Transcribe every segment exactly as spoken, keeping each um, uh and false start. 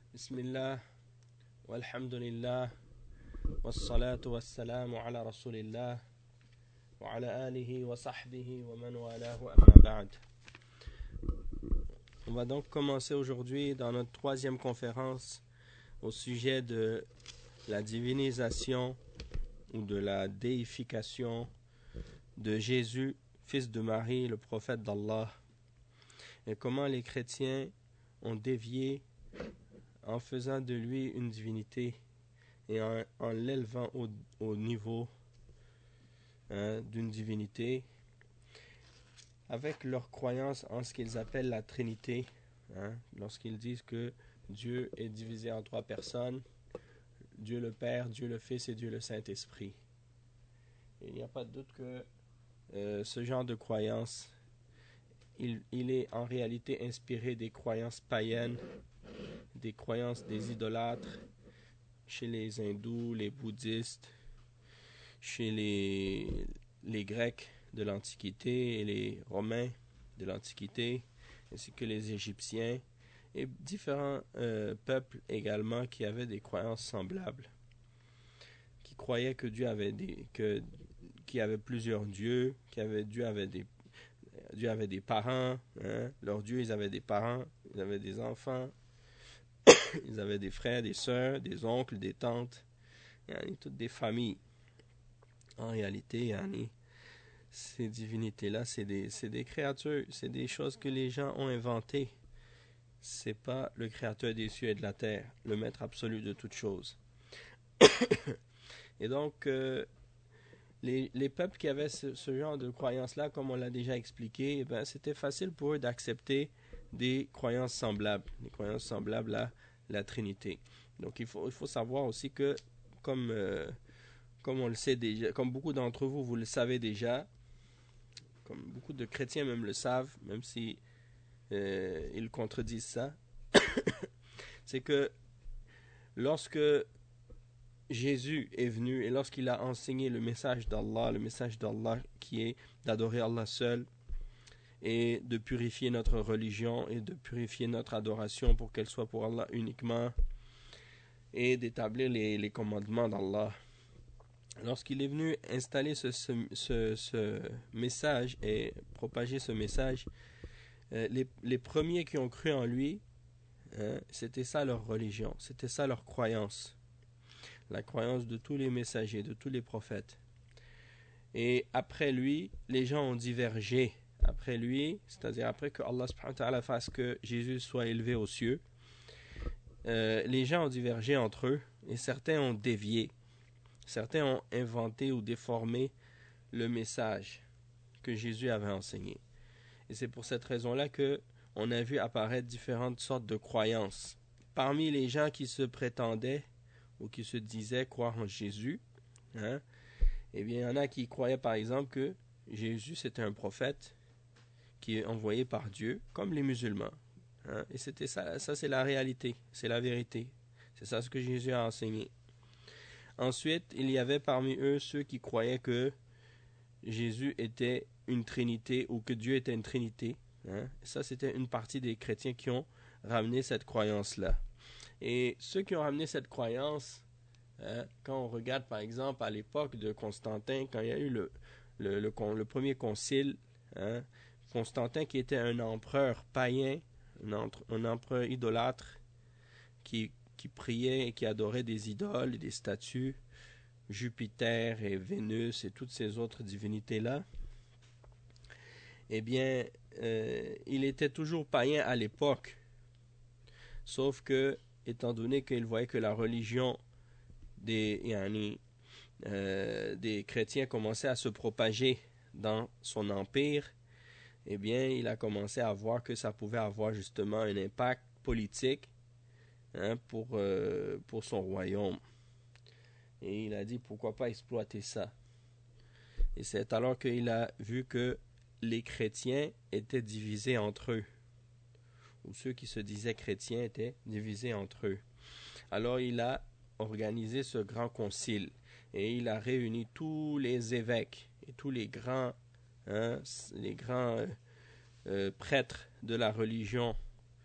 Bismillah, walhamdulillah, wassalatu wassalamu ala rasulillah, wa ala alihi wa sahbihi wa man walahu amma ba'd. On va donc commencer aujourd'hui dans notre troisième conférence au sujet de la divinisation ou de la déification de Jésus, fils de Marie, le prophète d'Allah, et comment les chrétiens ont dévié en faisant de lui une divinité et en, en l'élevant au, au niveau hein, d'une divinité, avec leur croyance en ce qu'ils appellent la Trinité, hein, lorsqu'ils disent que Dieu est divisé en trois personnes, Dieu le Père, Dieu le Fils et Dieu le Saint-Esprit. Et il n'y a pas de doute que euh, ce genre de croyance, il, il est en réalité inspiré des croyances païennes, des croyances des idolâtres chez les hindous, les bouddhistes, chez les, les Grecs de l'Antiquité et les Romains de l'Antiquité, ainsi que les Égyptiens et différents euh, peuples également qui avaient des croyances semblables, qui croyaient que Dieu avait des, que, qu'il y avait plusieurs dieux, qu'il y avait, Dieu avait des, Dieu avait des parents, hein, leurs dieux ils avaient des parents, ils avaient des enfants. Ils avaient des frères, des sœurs, des oncles, des tantes, yani, toutes des familles. En réalité, yani, ces divinités-là, c'est des, c'est des créatures, c'est des choses que les gens ont inventées. C'est pas le créateur des cieux et de la terre, le maître absolu de toutes choses. Et donc, euh, les, les peuples qui avaient ce, ce genre de croyances-là, comme on l'a déjà expliqué, eh ben, c'était facile pour eux d'accepter des croyances semblables, des croyances semblables à la Trinité. Donc il faut, il faut savoir aussi que, comme, euh, comme on le sait déjà, comme beaucoup d'entre vous, vous le savez déjà, comme beaucoup de chrétiens même le savent, même si euh, ils contredisent ça, c'est que lorsque Jésus est venu et lorsqu'il a enseigné le message d'Allah, le message d'Allah qui est d'adorer Allah seul, et de purifier notre religion et de purifier notre adoration pour qu'elle soit pour Allah uniquement et d'établir les, les commandements d'Allah. Lorsqu'il est venu installer ce, ce, ce, ce message et propager ce message, euh, les, les premiers qui ont cru en lui, hein, c'était ça leur religion, c'était ça leur croyance, la croyance de tous les messagers, de tous les prophètes. Et après lui, les gens ont divergé. Après lui, c'est-à-dire après que Allah subhanahu wa ta'ala fasse que Jésus soit élevé aux cieux, euh, les gens ont divergé entre eux et certains ont dévié. Certains ont inventé ou déformé le message que Jésus avait enseigné. Et c'est pour cette raison-là que on a vu apparaître différentes sortes de croyances. Parmi les gens qui se prétendaient ou qui se disaient croire en Jésus, hein, eh bien, il y en a qui croyaient par exemple que Jésus c'était un prophète qui est envoyé par Dieu, comme les musulmans. Hein? Et c'était ça, ça c'est la réalité, c'est la vérité. C'est ça ce que Jésus a enseigné. Ensuite, il y avait parmi eux ceux qui croyaient que Jésus était une trinité ou que Dieu était une trinité. Hein? Ça, c'était une partie des chrétiens qui ont ramené cette croyance-là. Et ceux qui ont ramené cette croyance, hein, quand on regarde par exemple à l'époque de Constantin, quand il y a eu le, le, le, le, le premier concile, hein, Constantin qui était un empereur païen, un, entre, un empereur idolâtre qui, qui priait et qui adorait des idoles et des statues, Jupiter et Vénus et toutes ces autres divinités-là, eh bien, euh, il était toujours païen à l'époque, sauf que, étant donné qu'il voyait que la religion des, yani, euh, des chrétiens commençait à se propager dans son empire, eh bien, il a commencé à voir que ça pouvait avoir justement un impact politique hein, pour, euh, pour son royaume. Et il a dit, pourquoi pas exploiter ça? Et c'est alors qu'il a vu que les chrétiens étaient divisés entre eux, ou ceux qui se disaient chrétiens étaient divisés entre eux. Alors il a organisé ce grand concile, et il a réuni tous les évêques, et tous les grands, hein, les grands... Euh, Euh, prêtres de la religion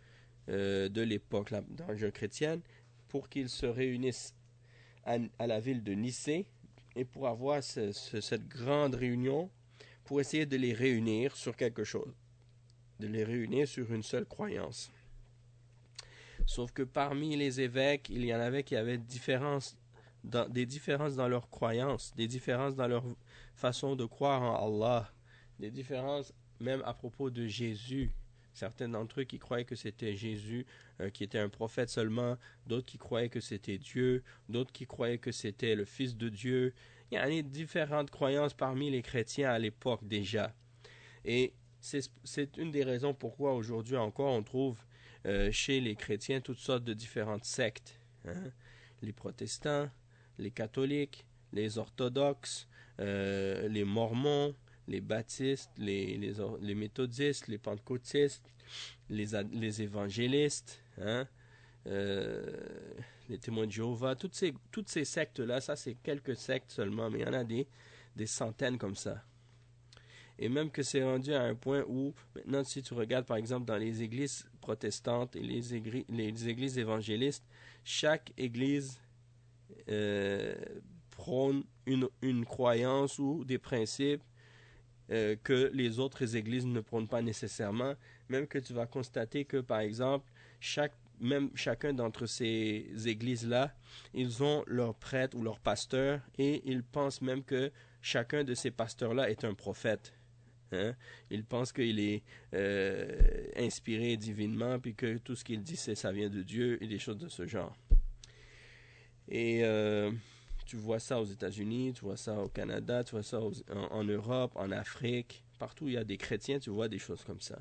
euh, de l'époque, la, dans la religion chrétienne, pour qu'ils se réunissent à, à la ville de Nicée et pour avoir ce, ce, cette grande réunion, pour essayer de les réunir sur quelque chose, de les réunir sur une seule croyance. Sauf que parmi les évêques, il y en avait qui avaient différence dans, des différences dans leurs croyances, des différences dans leur façon de croire en Allah, des différences même à propos de Jésus. Certains d'entre eux qui croyaient que c'était Jésus, euh, qui était un prophète seulement, d'autres qui croyaient que c'était Dieu, d'autres qui croyaient que c'était le Fils de Dieu. Il y a différentes croyances parmi les chrétiens à l'époque déjà. Et c'est, c'est une des raisons pourquoi aujourd'hui encore on trouve euh, chez les chrétiens toutes sortes de différentes sectes. Hein? Les protestants, les catholiques, les orthodoxes, euh, les mormons, les baptistes, les, les, les méthodistes, les pentecôtistes, les, les évangélistes, hein, euh, les témoins de Jéhovah, toutes ces, toutes ces sectes-là, ça c'est quelques sectes seulement, mais il y en a des, des centaines comme ça. Et même que c'est rendu à un point où, maintenant si tu regardes par exemple dans les églises protestantes et les églises, les églises évangélistes, chaque église euh, prône une, une croyance ou des principes Euh, que les autres églises ne prônent pas nécessairement, même que tu vas constater que, par exemple, chaque, même chacun d'entre ces églises-là, ils ont leur prêtre ou leur pasteur, et ils pensent même que chacun de ces pasteurs-là est un prophète. Hein? Ils pensent qu'il est euh, inspiré divinement, puis que tout ce qu'il dit, c'est, ça vient de Dieu, et des choses de ce genre. Et... Euh, Tu vois ça aux États-Unis, tu vois ça au Canada, tu vois ça aux, en, en Europe, en Afrique. Partout où il y a des chrétiens, tu vois des choses comme ça.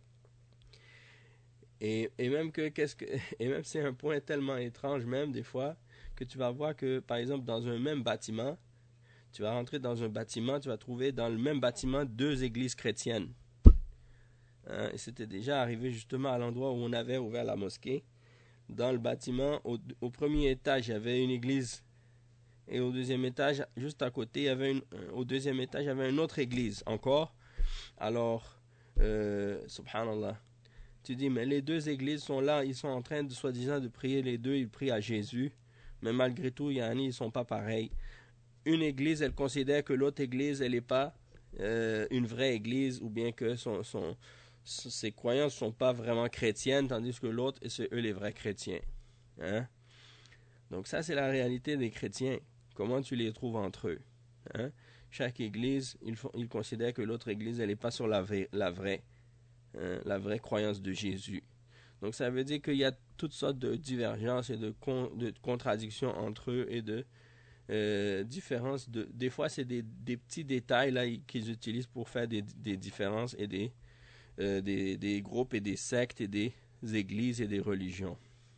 Et, et même que, qu'est-ce que, et même c'est un point tellement étrange même des fois que tu vas voir que, par exemple, dans un même bâtiment, tu vas rentrer dans un bâtiment, tu vas trouver dans le même bâtiment deux églises chrétiennes. Hein? Et c'était déjà arrivé justement à l'endroit où on avait ouvert la mosquée. Dans le bâtiment, au, au premier étage, il y avait une église. Et au deuxième étage, juste à côté, il y avait une, au deuxième étage, il y avait une autre église encore. Alors, euh, subhanallah, tu dis, mais les deux églises sont là, ils sont en train de, soi-disant, de prier les deux, ils prient à Jésus. Mais malgré tout, il y en a, ils ne sont pas pareils. Une église, elle considère que l'autre église, elle n'est pas euh, une vraie église, ou bien que son, son, ses croyances ne sont pas vraiment chrétiennes, tandis que l'autre, c'est eux les vrais chrétiens. Hein? Donc ça, c'est la réalité des chrétiens. Comment tu les trouves entre eux? Hein? Chaque église, ils, font, ils considèrent que l'autre église, elle n'est pas sur la, vraie, la, vraie, hein, la vraie croyance de Jésus. Donc ça veut dire qu'il y a toutes sortes de divergences et de, con, de contradictions entre eux et de euh, différences. De, des fois, c'est des, des petits détails là, qu'ils utilisent pour faire des, des différences et des, euh, des, des groupes et des sectes et des églises et des religions.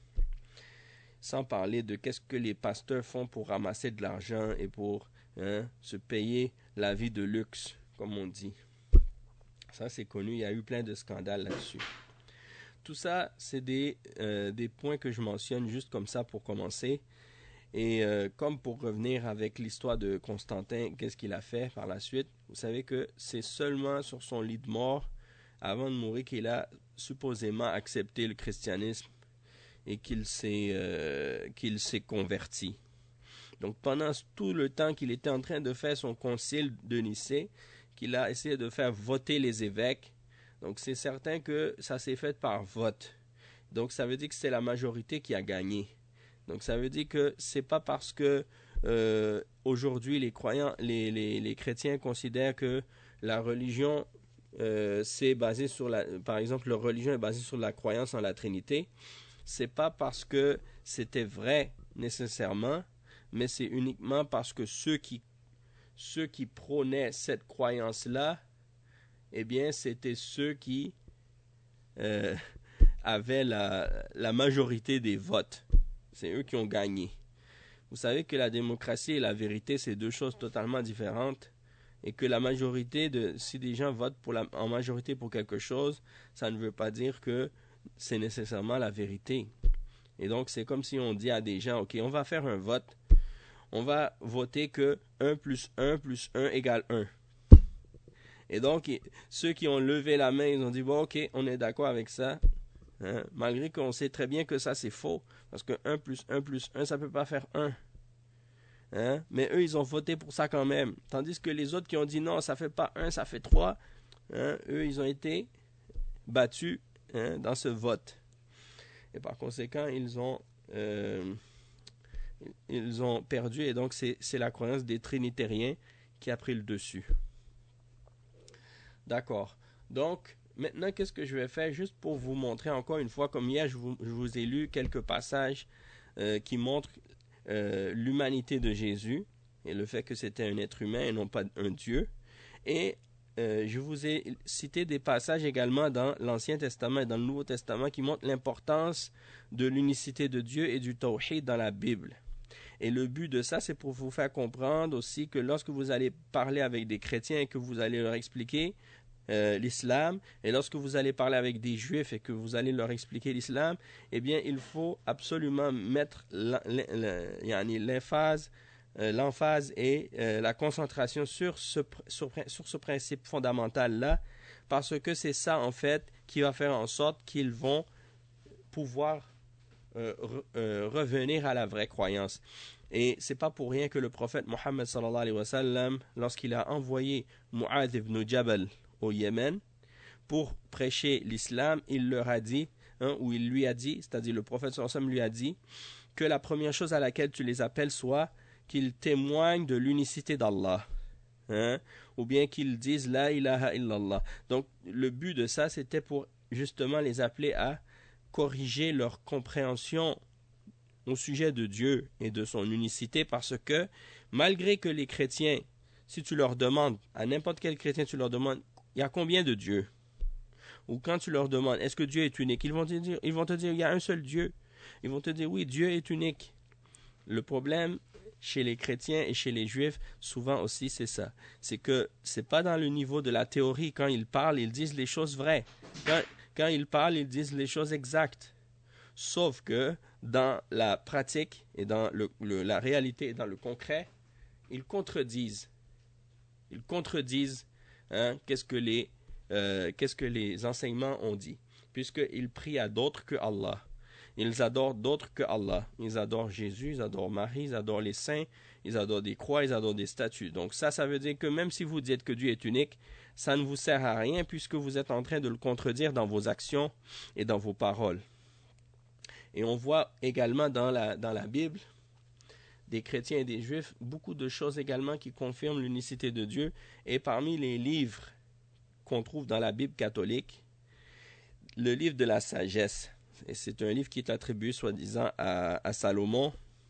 Sans parler de qu'est-ce que les pasteurs font pour ramasser de l'argent et pour hein, se payer la vie de luxe, comme on dit. Ça, c'est connu. Il y a eu plein de scandales là-dessus. Tout ça, c'est des, euh, des points que je mentionne juste comme ça pour commencer. Et euh, comme pour revenir avec l'histoire de Constantin, qu'est-ce qu'il a fait par la suite? Vous savez que c'est seulement sur son lit de mort, avant de mourir, qu'il a supposément accepté le christianisme et qu'il s'est, euh, qu'il s'est converti. Donc pendant tout le temps qu'il était en train de faire son concile de Nicée, qu'il a essayé de faire voter les évêques, donc c'est certain que ça s'est fait par vote. Donc ça veut dire que c'est la majorité qui a gagné. Donc ça veut dire que c'est pas parce que euh, aujourd'hui les croyants, les, les, les chrétiens considèrent que la religion euh, c'est basé sur la, par exemple leur religion est basée sur la croyance en la Trinité. C'est pas parce que c'était vrai nécessairement, mais c'est uniquement parce que ceux qui, ceux qui prônaient cette croyance-là, eh bien, c'était ceux qui euh, avaient la, la majorité des votes. C'est eux qui ont gagné. Vous savez que la démocratie et la vérité, c'est deux choses totalement différentes. Et que la majorité, de, si des gens votent pour la, en majorité pour quelque chose, ça ne veut pas dire que c'est nécessairement la vérité. Et donc, c'est comme si on dit à des gens, OK, on va faire un vote. On va voter que un plus un plus un égale un. Et donc, ceux qui ont levé la main, ils ont dit, bon, OK, on est d'accord avec ça. Hein? Malgré qu'on sait très bien que ça c'est faux, parce que un plus un plus un, ça ne peut pas faire un. Hein? Mais eux, ils ont voté pour ça quand même. Tandis que les autres qui ont dit non, ça ne fait pas un, ça fait trois, hein? Eux, ils ont été battus, hein, dans ce vote. Et par conséquent, ils ont, euh, ils ont perdu. Et donc, c'est, c'est la croyance des trinitariens qui a pris le dessus. D'accord. Donc, maintenant, qu'est-ce que je vais faire juste pour vous montrer encore une fois, comme hier, je vous, je vous ai lu quelques passages euh, qui montrent euh, l'humanité de Jésus et le fait que c'était un être humain et non pas un Dieu. Et euh, je vous ai cité des passages également dans l'Ancien Testament et dans le Nouveau Testament qui montrent l'importance de l'unicité de Dieu et du tawhid dans la Bible. Et le but de ça, c'est pour vous faire comprendre aussi que lorsque vous allez parler avec des chrétiens et que vous allez leur expliquer euh, l'islam, et lorsque vous allez parler avec des juifs et que vous allez leur expliquer l'islam, eh bien, il faut absolument mettre l'emphase, euh, l'emphase et euh, la concentration sur ce, sur, sur ce principe fondamental-là, parce que c'est ça, en fait, qui va faire en sorte qu'ils vont pouvoir Euh, re, euh, revenir à la vraie croyance. Et c'est pas pour rien que le prophète Mohammed sallallahu alayhi wa sallam, lorsqu'il a envoyé Mu'adh ibn Jabal au Yémen pour prêcher l'islam, il leur a dit, hein, ou il lui a dit, c'est-à-dire le prophète sallallahu alayhi wa sallam lui a dit, que la première chose à laquelle tu les appelles soit qu'ils témoignent de l'unicité d'Allah. Hein, ou bien qu'ils disent la ilaha illallah. Donc le but de ça, c'était pour justement les appeler à corriger leur compréhension au sujet de Dieu et de son unicité, parce que malgré que les chrétiens, si tu leur demandes, à n'importe quel chrétien tu leur demandes, il y a combien de dieux? Ou quand tu leur demandes, est-ce que Dieu est unique? Ils vont te dire, ils vont te dire, il y a un seul Dieu. Ils vont te dire, oui, Dieu est unique. Le problème chez les chrétiens et chez les juifs, souvent aussi, c'est ça. C'est que c'est pas dans le niveau de la théorie. Quand ils parlent, ils disent les choses vraies. Quand Quand ils parlent, ils disent les choses exactes. Sauf que dans la pratique et dans le, le, la réalité et dans le concret, ils contredisent. Ils contredisent hein, qu'est-ce que les, euh, qu'est-ce que les enseignements ont dit. Puisqu'ils prient à d'autres que Allah. Ils adorent d'autres que Allah. Ils adorent Jésus, ils adorent Marie, ils adorent les saints, ils adorent des croix, ils adorent des statues. Donc ça, ça veut dire que même si vous dites que Dieu est unique, ça ne vous sert à rien puisque vous êtes en train de le contredire dans vos actions et dans vos paroles. Et on voit également dans la, dans la Bible, des chrétiens et des juifs, beaucoup de choses également qui confirment l'unicité de Dieu. Et parmi les livres qu'on trouve dans la Bible catholique, le livre de la sagesse, et c'est un livre qui est attribué soi-disant à, à Salomon.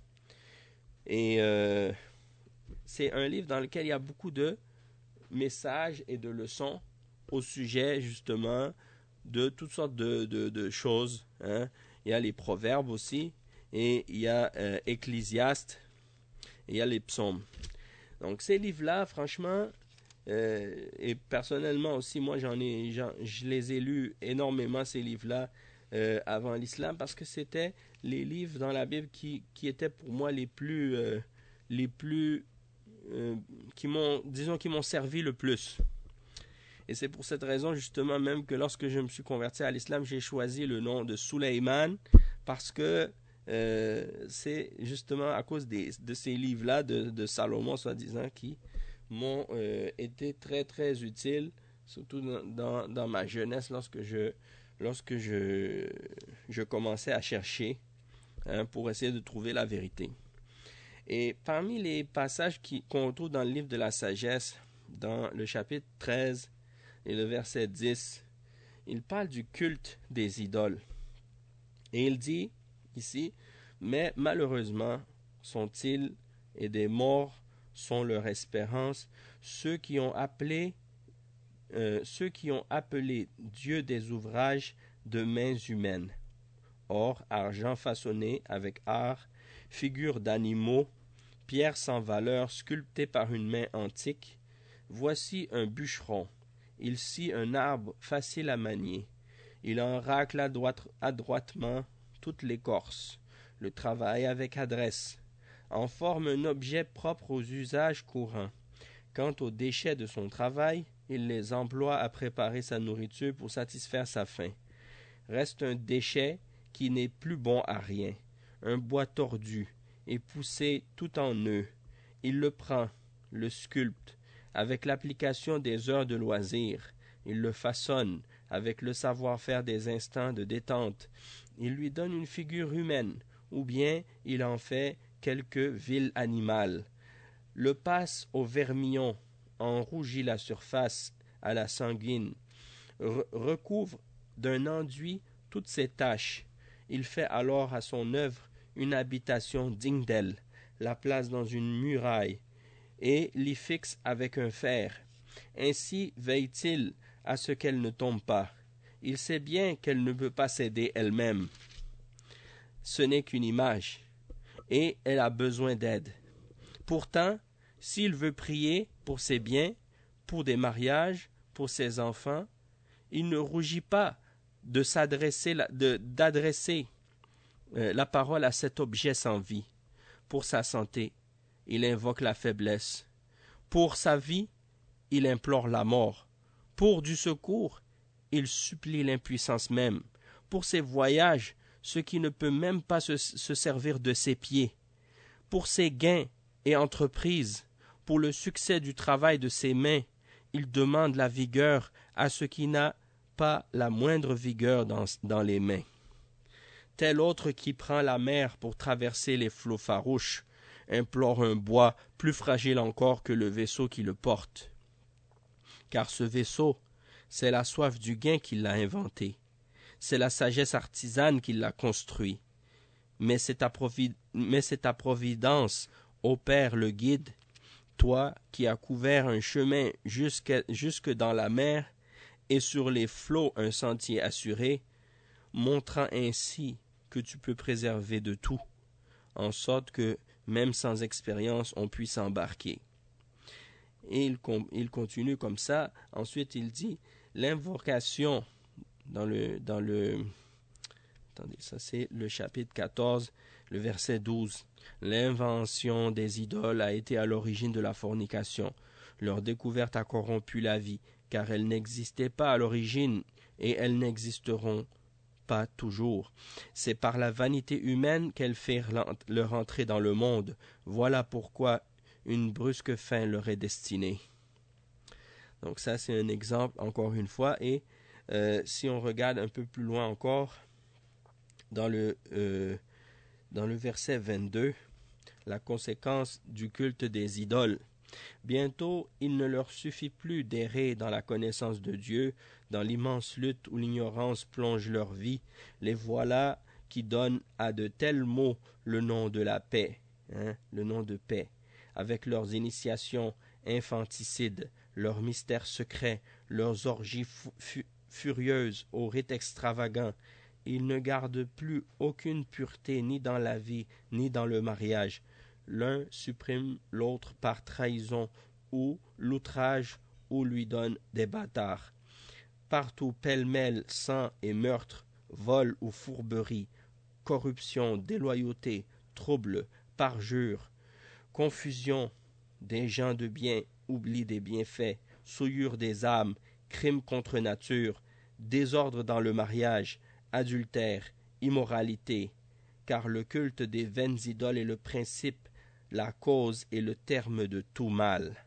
Et euh, c'est un livre dans lequel il y a beaucoup de messages et de leçons au sujet justement de toutes sortes de, de, de choses. Hein. Il y a les proverbes aussi, et il y a euh, Ecclésiaste, et il y a les psaumes. Donc ces livres-là, franchement, euh, et personnellement aussi, moi j'en ai, j'en, je les ai lus énormément, ces livres-là, euh, avant l'islam, parce que c'était les livres dans la Bible qui, qui étaient pour moi les plus, euh, les plus euh, qui m'ont, disons, qui m'ont servi le plus. Et c'est pour cette raison justement même que lorsque je me suis converti à l'islam, j'ai choisi le nom de Sulayman, parce que euh, c'est justement à cause des, de ces livres-là de, de Salomon, soi-disant, qui m'ont euh, été très très utiles, surtout dans, dans, dans ma jeunesse, lorsque je, lorsque je, je commençais à chercher hein, pour essayer de trouver la vérité. Et parmi les passages qui, qu'on trouve dans le livre de la sagesse, dans le chapitre treize et le verset dix, il parle du culte des idoles. Et il dit ici, mais malheureusement sont-ils et des morts sont leur espérance, ceux qui ont appelé, euh, ceux qui ont appelé Dieu des ouvrages de mains humaines. Or, argent façonné avec art, figures d'animaux, pierres sans valeur sculptées par une main antique, voici un bûcheron. Il scie un arbre facile à manier. Il en racle adroit, adroitement toute l'écorce, le travaille avec adresse, en forme un objet propre aux usages courants. Quant aux déchets de son travail, il les emploie à préparer sa nourriture pour satisfaire sa faim. reste un déchet qui n'est plus bon à rien, un bois tordu et poussé tout en nœuds. Il le prend, le sculpte, avec l'application des heures de loisir. Il le façonne avec le savoir-faire des instants de détente. Il lui donne une figure humaine, ou bien il en fait quelque vil animal. Le passe au vermillon, en rougit la surface à la sanguine, re- recouvre d'un enduit toutes ses taches. Il fait alors à son œuvre une habitation digne d'elle, la place dans une muraille, et l'y fixe avec un fer. Ainsi veille-t-il à ce qu'elle ne tombe pas. Il sait bien qu'elle ne peut pas s'aider elle-même. Ce n'est qu'une image, et elle a besoin d'aide. Pourtant, s'il veut prier pour ses biens, pour des mariages, pour ses enfants, il ne rougit pas de s'adresser, de, d'adresser euh, la parole à cet objet sans vie. Pour sa santé, il invoque la faiblesse. Pour sa vie, il implore la mort. Pour du secours, il supplie l'impuissance même. Pour ses voyages, ce qui ne peut même pas se, se servir de ses pieds. Pour ses gains et entreprises, pour le succès du travail de ses mains, il demande la vigueur à ce qui n'a pas la moindre vigueur dans, dans les mains. Tel autre qui prend la mer pour traverser les flots farouches, implore un bois plus fragile encore que le vaisseau qui le porte. Car ce vaisseau, c'est la soif du gain qui l'a inventé. C'est la sagesse artisane qui l'a construit. Mais c'est ta, provid... Mais c'est ta providence, ô Père le guide, toi qui as couvert un chemin jusque, jusque dans la mer et sur les flots un sentier assuré, montrant ainsi que tu peux préserver de tout, en sorte que, même sans expérience, on puisse embarquer. Et il, il continue comme ça. Ensuite, il dit, l'invocation dans le... Dans le attendez, ça c'est le chapitre quatorze, le verset douze. L'invention des idoles a été à l'origine de la fornication. Leur découverte a corrompu la vie, car elles n'existaient pas à l'origine et elles n'existeront pas toujours. C'est par la vanité humaine qu'elles firent leur entrée dans le monde. Voilà pourquoi une brusque fin leur est destinée. Donc ça, c'est un exemple, encore une fois. Et euh, si on regarde un peu plus loin encore, dans le, euh, dans le verset vingt-deux, la conséquence du culte des idoles. Bientôt, il ne leur suffit plus d'errer dans la connaissance de Dieu, dans l'immense lutte où l'ignorance plonge leur vie. Les voilà qui donnent à de tels mots le nom de la paix, hein, le nom de paix, avec leurs initiations infanticides, leurs mystères secrets, leurs orgies fu- furieuses aux rites extravagants. Ils ne gardent plus aucune pureté ni dans la vie, ni dans le mariage. L'un supprime l'autre par trahison ou l'outrage ou lui donne des bâtards. Partout pêle-mêle sang et meurtre, vol ou fourberie, corruption, déloyauté, trouble, parjure, confusion des gens de bien, oubli des bienfaits, souillure des âmes, crime contre nature, désordre dans le mariage, adultère, immoralité, car le culte des vaines idoles est le principe, la cause et le terme de tout mal.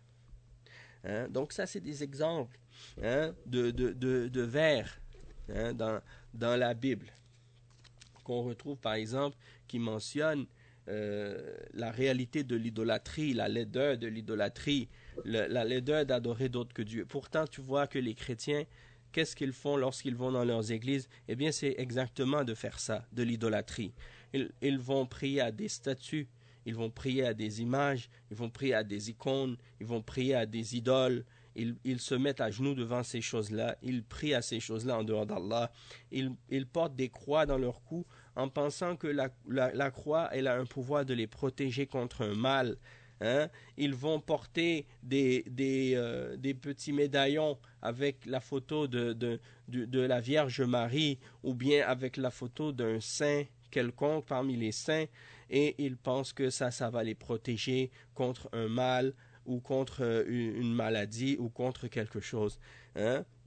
Hein? Donc ça, c'est des exemples hein, de, de, de, de vers hein, dans, dans la Bible qu'on retrouve par exemple qui mentionne euh, la réalité de l'idolâtrie, la laideur de l'idolâtrie, le, la laideur d'adorer d'autres que Dieu. Pourtant, tu vois que les chrétiens, qu'est-ce qu'ils font lorsqu'ils vont dans leurs églises? Eh bien, c'est exactement de faire ça, de l'idolâtrie. Ils, ils vont prier à des statues, ils vont prier à des images, ils vont prier à des icônes, ils vont prier à des idoles. Ils, ils se mettent à genoux devant ces choses-là, ils prient à ces choses-là en dehors d'Allah. Ils, ils portent des croix dans leur cou en pensant que la, la, la croix, elle a un pouvoir de les protéger contre un mal. Hein? Ils vont porter des, des, euh, des petits médaillons avec la photo de, de, de, de la Vierge Marie ou bien avec la photo d'un saint quelconque parmi les saints et ils pensent que ça, ça va les protéger contre un mal ou contre une, une maladie ou contre quelque chose. Hein?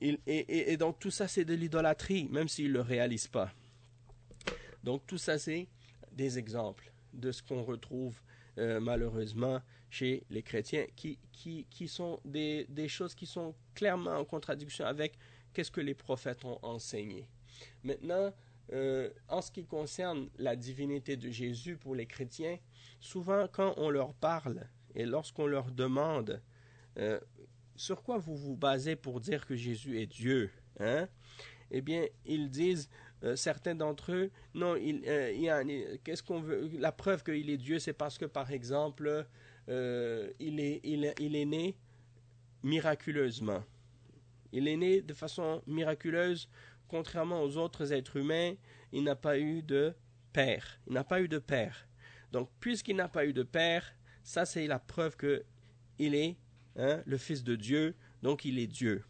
il, et, et, et donc tout ça c'est de l'idolâtrie, même s'ils ne le réalisent pas. Donc tout ça c'est des exemples de ce qu'on retrouve euh, malheureusement chez les chrétiens, qui, qui, qui sont des, des choses qui sont clairement en contradiction avec qu'est-ce que les prophètes ont enseigné. Maintenant, euh, en ce qui concerne la divinité de Jésus pour les chrétiens, souvent quand on leur parle et lorsqu'on leur demande euh, sur quoi vous vous basez pour dire que Jésus est Dieu, hein? Eh bien, ils disent, euh, certains d'entre eux, non, il, euh, il y a, qu'est-ce qu'on veut, la preuve qu'il est Dieu, c'est parce que, par exemple, euh, il, est, il, il est né miraculeusement. Il est né de façon miraculeuse, contrairement aux autres êtres humains, il n'a pas eu de père. Il n'a pas eu de père. Donc, puisqu'il n'a pas eu de père, ça c'est la preuve qu'il est hein, le Fils de Dieu, donc il est Dieu.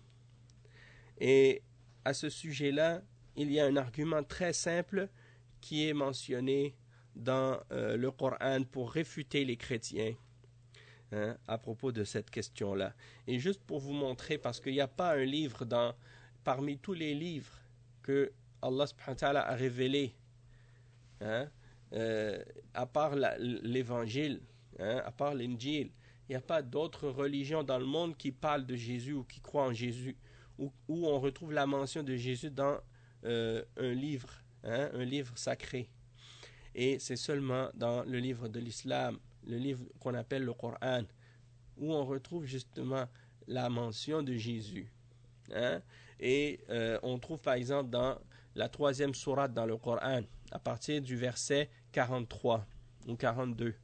Et à ce sujet-là, il y a un argument très simple qui est mentionné dans euh, le Coran pour réfuter les chrétiens hein, à propos de cette question-là. Et juste pour vous montrer, parce qu'il n'y a pas un livre dans, parmi tous les livres que Allah subhanahu wa ta'ala a révélé, hein, euh, à part la, l'évangile, hein, à part l'Injil, il n'y a pas d'autres religions dans le monde qui parlent de Jésus ou qui croient en Jésus, où, où on retrouve la mention de Jésus dans euh, un livre, hein, un livre sacré. Et c'est seulement dans le livre de l'islam, le livre qu'on appelle le Coran, où on retrouve justement la mention de Jésus. Hein? Et euh, on trouve par exemple dans la troisième sourate dans le Coran, à partir du verset quarante-trois ou quarante-deux.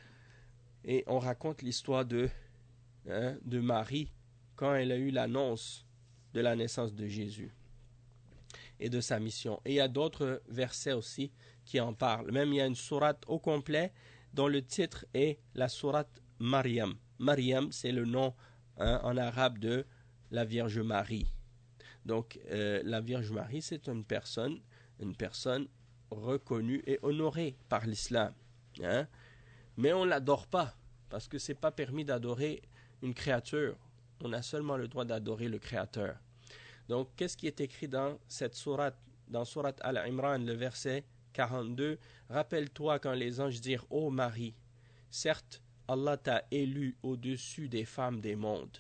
Et on raconte l'histoire de, hein, de Marie quand elle a eu l'annonce de la naissance de Jésus et de sa mission. Et il y a d'autres versets aussi qui en parlent. Même il y a une sourate au complet dont le titre est la sourate Mariam. Mariam, c'est le nom hein, en arabe de la Vierge Marie. Donc euh, la Vierge Marie, c'est une personne, une personne reconnue et honorée par l'islam. Hein? Mais on ne l'adore pas, parce que ce n'est pas permis d'adorer une créature. On a seulement le droit d'adorer le Créateur. Donc, qu'est-ce qui est écrit dans cette sourate, dans sourate Al-Imran, le verset quarante-deux? Rappelle-toi quand les anges dirent « Ô Marie, certes, Allah t'a élu au-dessus des femmes des mondes.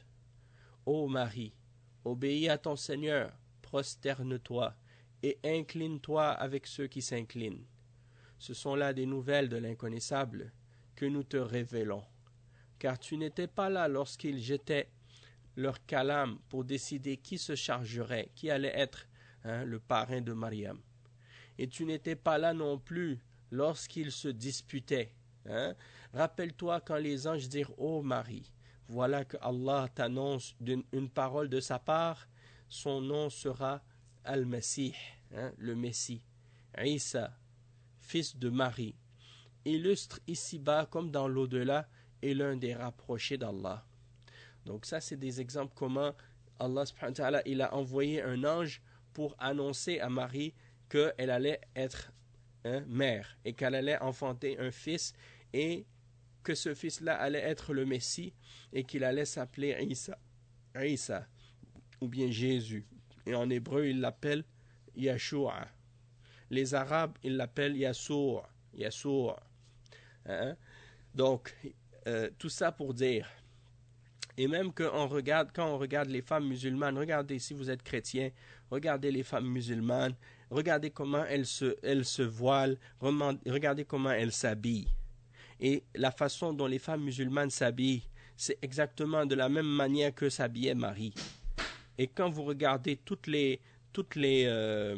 Ô Marie, obéis à ton Seigneur, prosterne-toi et incline-toi avec ceux qui s'inclinent. Ce sont là des nouvelles de l'inconnaissable que nous te révélons, car tu n'étais pas là lorsqu'ils jetaient leur calame pour décider qui se chargerait, qui allait être hein, le parrain de Mariam. Et tu n'étais pas là non plus lorsqu'ils se disputaient. Hein. Rappelle-toi quand les anges dirent « Ô Marie, voilà que Allah t'annonce d'une, une parole de sa part, son nom sera Al-Masih, hein, le Messie, Isa, fils de Marie. Illustre ici-bas comme dans l'au-delà est l'un des rapprochés d'Allah. » Donc ça, c'est des exemples comment Allah subhanahu wa ta'ala, il a envoyé un ange pour annoncer à Marie qu'elle allait être hein, mère et qu'elle allait enfanter un fils et que ce fils-là allait être le Messie et qu'il allait s'appeler Isa, Isa ou bien Jésus. Et en hébreu, ils l'appellent Yeshua. Les Arabes, ils l'appellent Yassour, Yassour. Hein? Donc, euh, tout ça pour dire... Et même quand on regarde, quand on regarde les femmes musulmanes, regardez si vous êtes chrétien, regardez les femmes musulmanes, regardez comment elles se, elles se voilent, regardez comment elles s'habillent. Et la façon dont les femmes musulmanes s'habillent, c'est exactement de la même manière que s'habillait Marie. Et quand vous regardez toutes les, toutes les, euh,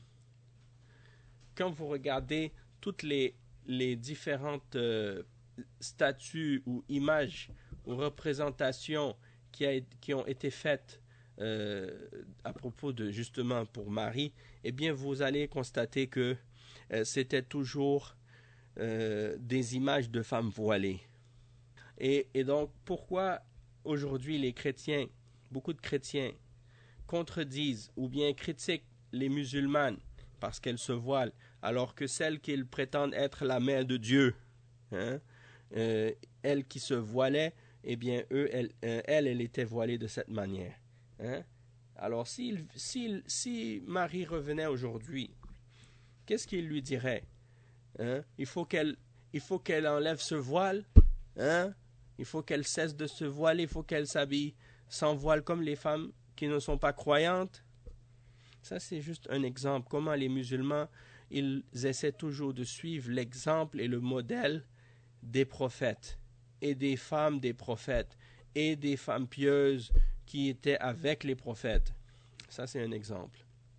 quand vous regardez toutes les, les différentes euh, statues ou images ou représentations qui, a, qui ont été faites euh, à propos de justement pour Marie, eh bien vous allez constater que euh, c'était toujours euh, des images de femmes voilées. Et, et donc pourquoi aujourd'hui les chrétiens, beaucoup de chrétiens contredisent ou bien critiquent les musulmanes parce qu'elles se voilent, alors que celles qu'ils prétendent être la mère de Dieu, hein, euh, elles qui se voilaient, eh bien, eux, elle, euh, elle, elle était voilée de cette manière. Hein? Alors, si, si, si Marie revenait aujourd'hui, qu'est-ce qu'il lui dirait? Hein? Il faut qu'elle, il faut qu'elle enlève ce voile. Hein? Il faut qu'elle cesse de se voiler. Il faut qu'elle s'habille sans voile comme les femmes qui ne sont pas croyantes. Ça, c'est juste un exemple. Comment les musulmans, ils essaient toujours de suivre l'exemple et le modèle des prophètes et des femmes des prophètes et des femmes pieuses qui étaient avec les prophètes. Ça, c'est un exemple.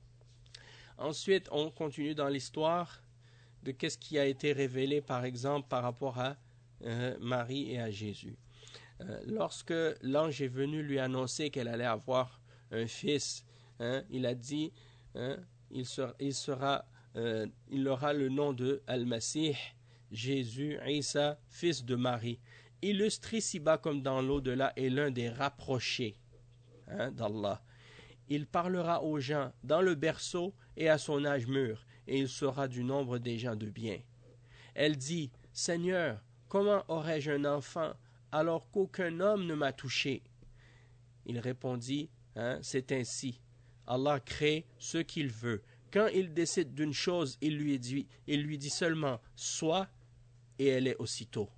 Ensuite, on continue dans l'histoire de qu'est-ce qui a été révélé, par exemple, par rapport à euh, Marie et à Jésus. Euh, lorsque l'ange est venu lui annoncer qu'elle allait avoir un fils, hein, il a dit, hein, il sera, il, sera euh, il aura le nom de Al-Masih, Jésus, Isa, fils de Marie. Illustre ici-bas comme dans l'au-delà est l'un des rapprochés, hein, d'Allah. Il parlera aux gens dans le berceau et à son âge mûr, et il sera du nombre des gens de bien. Elle dit, Seigneur, comment aurais-je un enfant alors qu'aucun homme ne m'a touché? Il répondit, hein, c'est ainsi. Allah crée ce qu'il veut. Quand il décide d'une chose, il lui dit, il lui dit seulement, sois, et elle est aussitôt.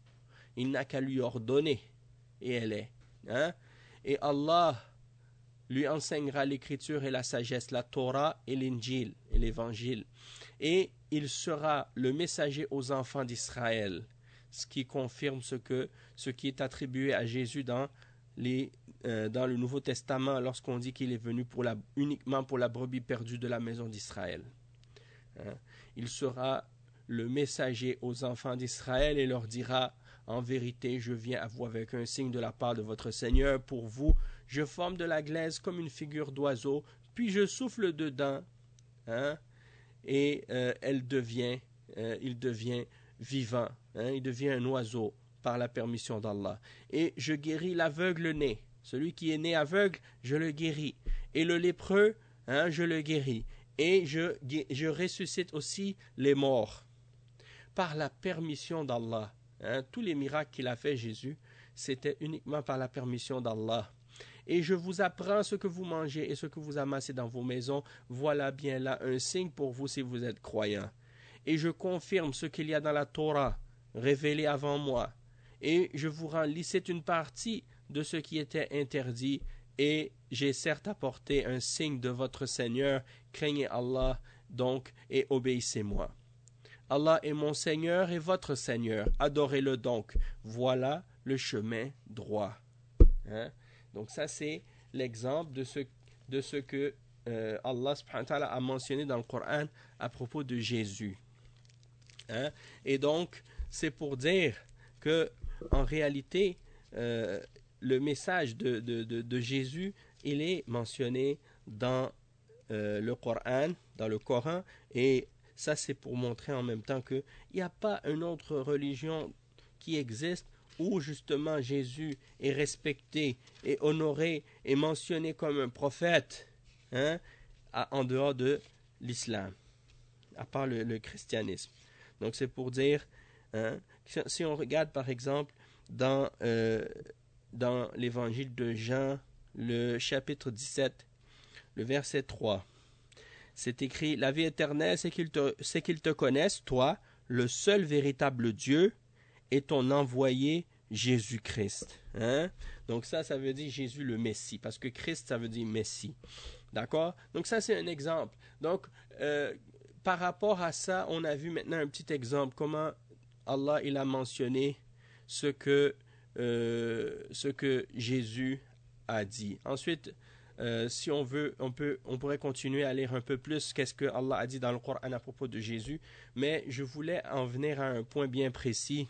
Il n'a qu'à lui ordonner, et elle est. Hein? Et Allah lui enseignera l'écriture et la sagesse, la Torah et l'Injil et l'Évangile. Et il sera le messager aux enfants d'Israël, ce qui confirme ce, que, ce qui est attribué à Jésus dans, les, euh, dans le Nouveau Testament lorsqu'on dit qu'il est venu pour la, uniquement pour la brebis perdue de la maison d'Israël. Hein? Il sera le messager aux enfants d'Israël et leur dira, en vérité, je viens à vous avec un signe de la part de votre Seigneur. Pour vous, je forme de la glaise comme une figure d'oiseau, puis je souffle dedans, hein, et euh, elle devient, euh, il devient vivant, hein, il devient un oiseau par la permission d'Allah. Et je guéris l'aveugle-né. Celui qui est né aveugle, je le guéris. Et le lépreux, hein, je le guéris. Et je, je ressuscite aussi les morts par la permission d'Allah. Hein, tous les miracles qu'il a fait Jésus, c'était uniquement par la permission d'Allah. Et je vous apprends ce que vous mangez et ce que vous amassez dans vos maisons. Voilà bien là un signe pour vous si vous êtes croyants. Et je confirme ce qu'il y a dans la Torah, révélé avant moi. Et je vous rends licite une partie de ce qui était interdit. Et j'ai certes apporté un signe de votre Seigneur. Craignez Allah donc et obéissez-moi. Allah est mon Seigneur et votre Seigneur. Adorez-le donc. Voilà le chemin droit. Hein? Donc ça, c'est l'exemple de ce, de ce que euh, Allah subhanahu wa ta'ala a mentionné dans le Coran à propos de Jésus. Hein? Et donc, c'est pour dire que en réalité, euh, le message de, de, de, de Jésus, il est mentionné dans euh, le Coran, dans le Coran, et ça, c'est pour montrer en même temps qu'il n'y a pas une autre religion qui existe où justement Jésus est respecté et honoré et mentionné comme un prophète, hein, à, en dehors de l'islam, à part le, le christianisme. Donc c'est pour dire, hein, si on regarde par exemple dans, euh, dans l'évangile de Jean, le chapitre dix-sept, le verset trois, c'est écrit, la vie éternelle, c'est qu'ils te, c'est qu'ils te connaissent, toi, le seul véritable Dieu, et ton envoyé Jésus-Christ. Hein? Donc ça, ça veut dire Jésus le Messie, parce que Christ, ça veut dire Messie. D'accord? Donc ça, c'est un exemple. Donc, euh, par rapport à ça, on a vu maintenant un petit exemple, comment Allah, il a mentionné ce que, euh, ce que Jésus a dit. Ensuite, Euh, si on veut, on peut, on pourrait continuer à lire un peu plus qu'est-ce que Allah a dit dans le Coran à propos de Jésus, mais je voulais en venir à un point bien précis.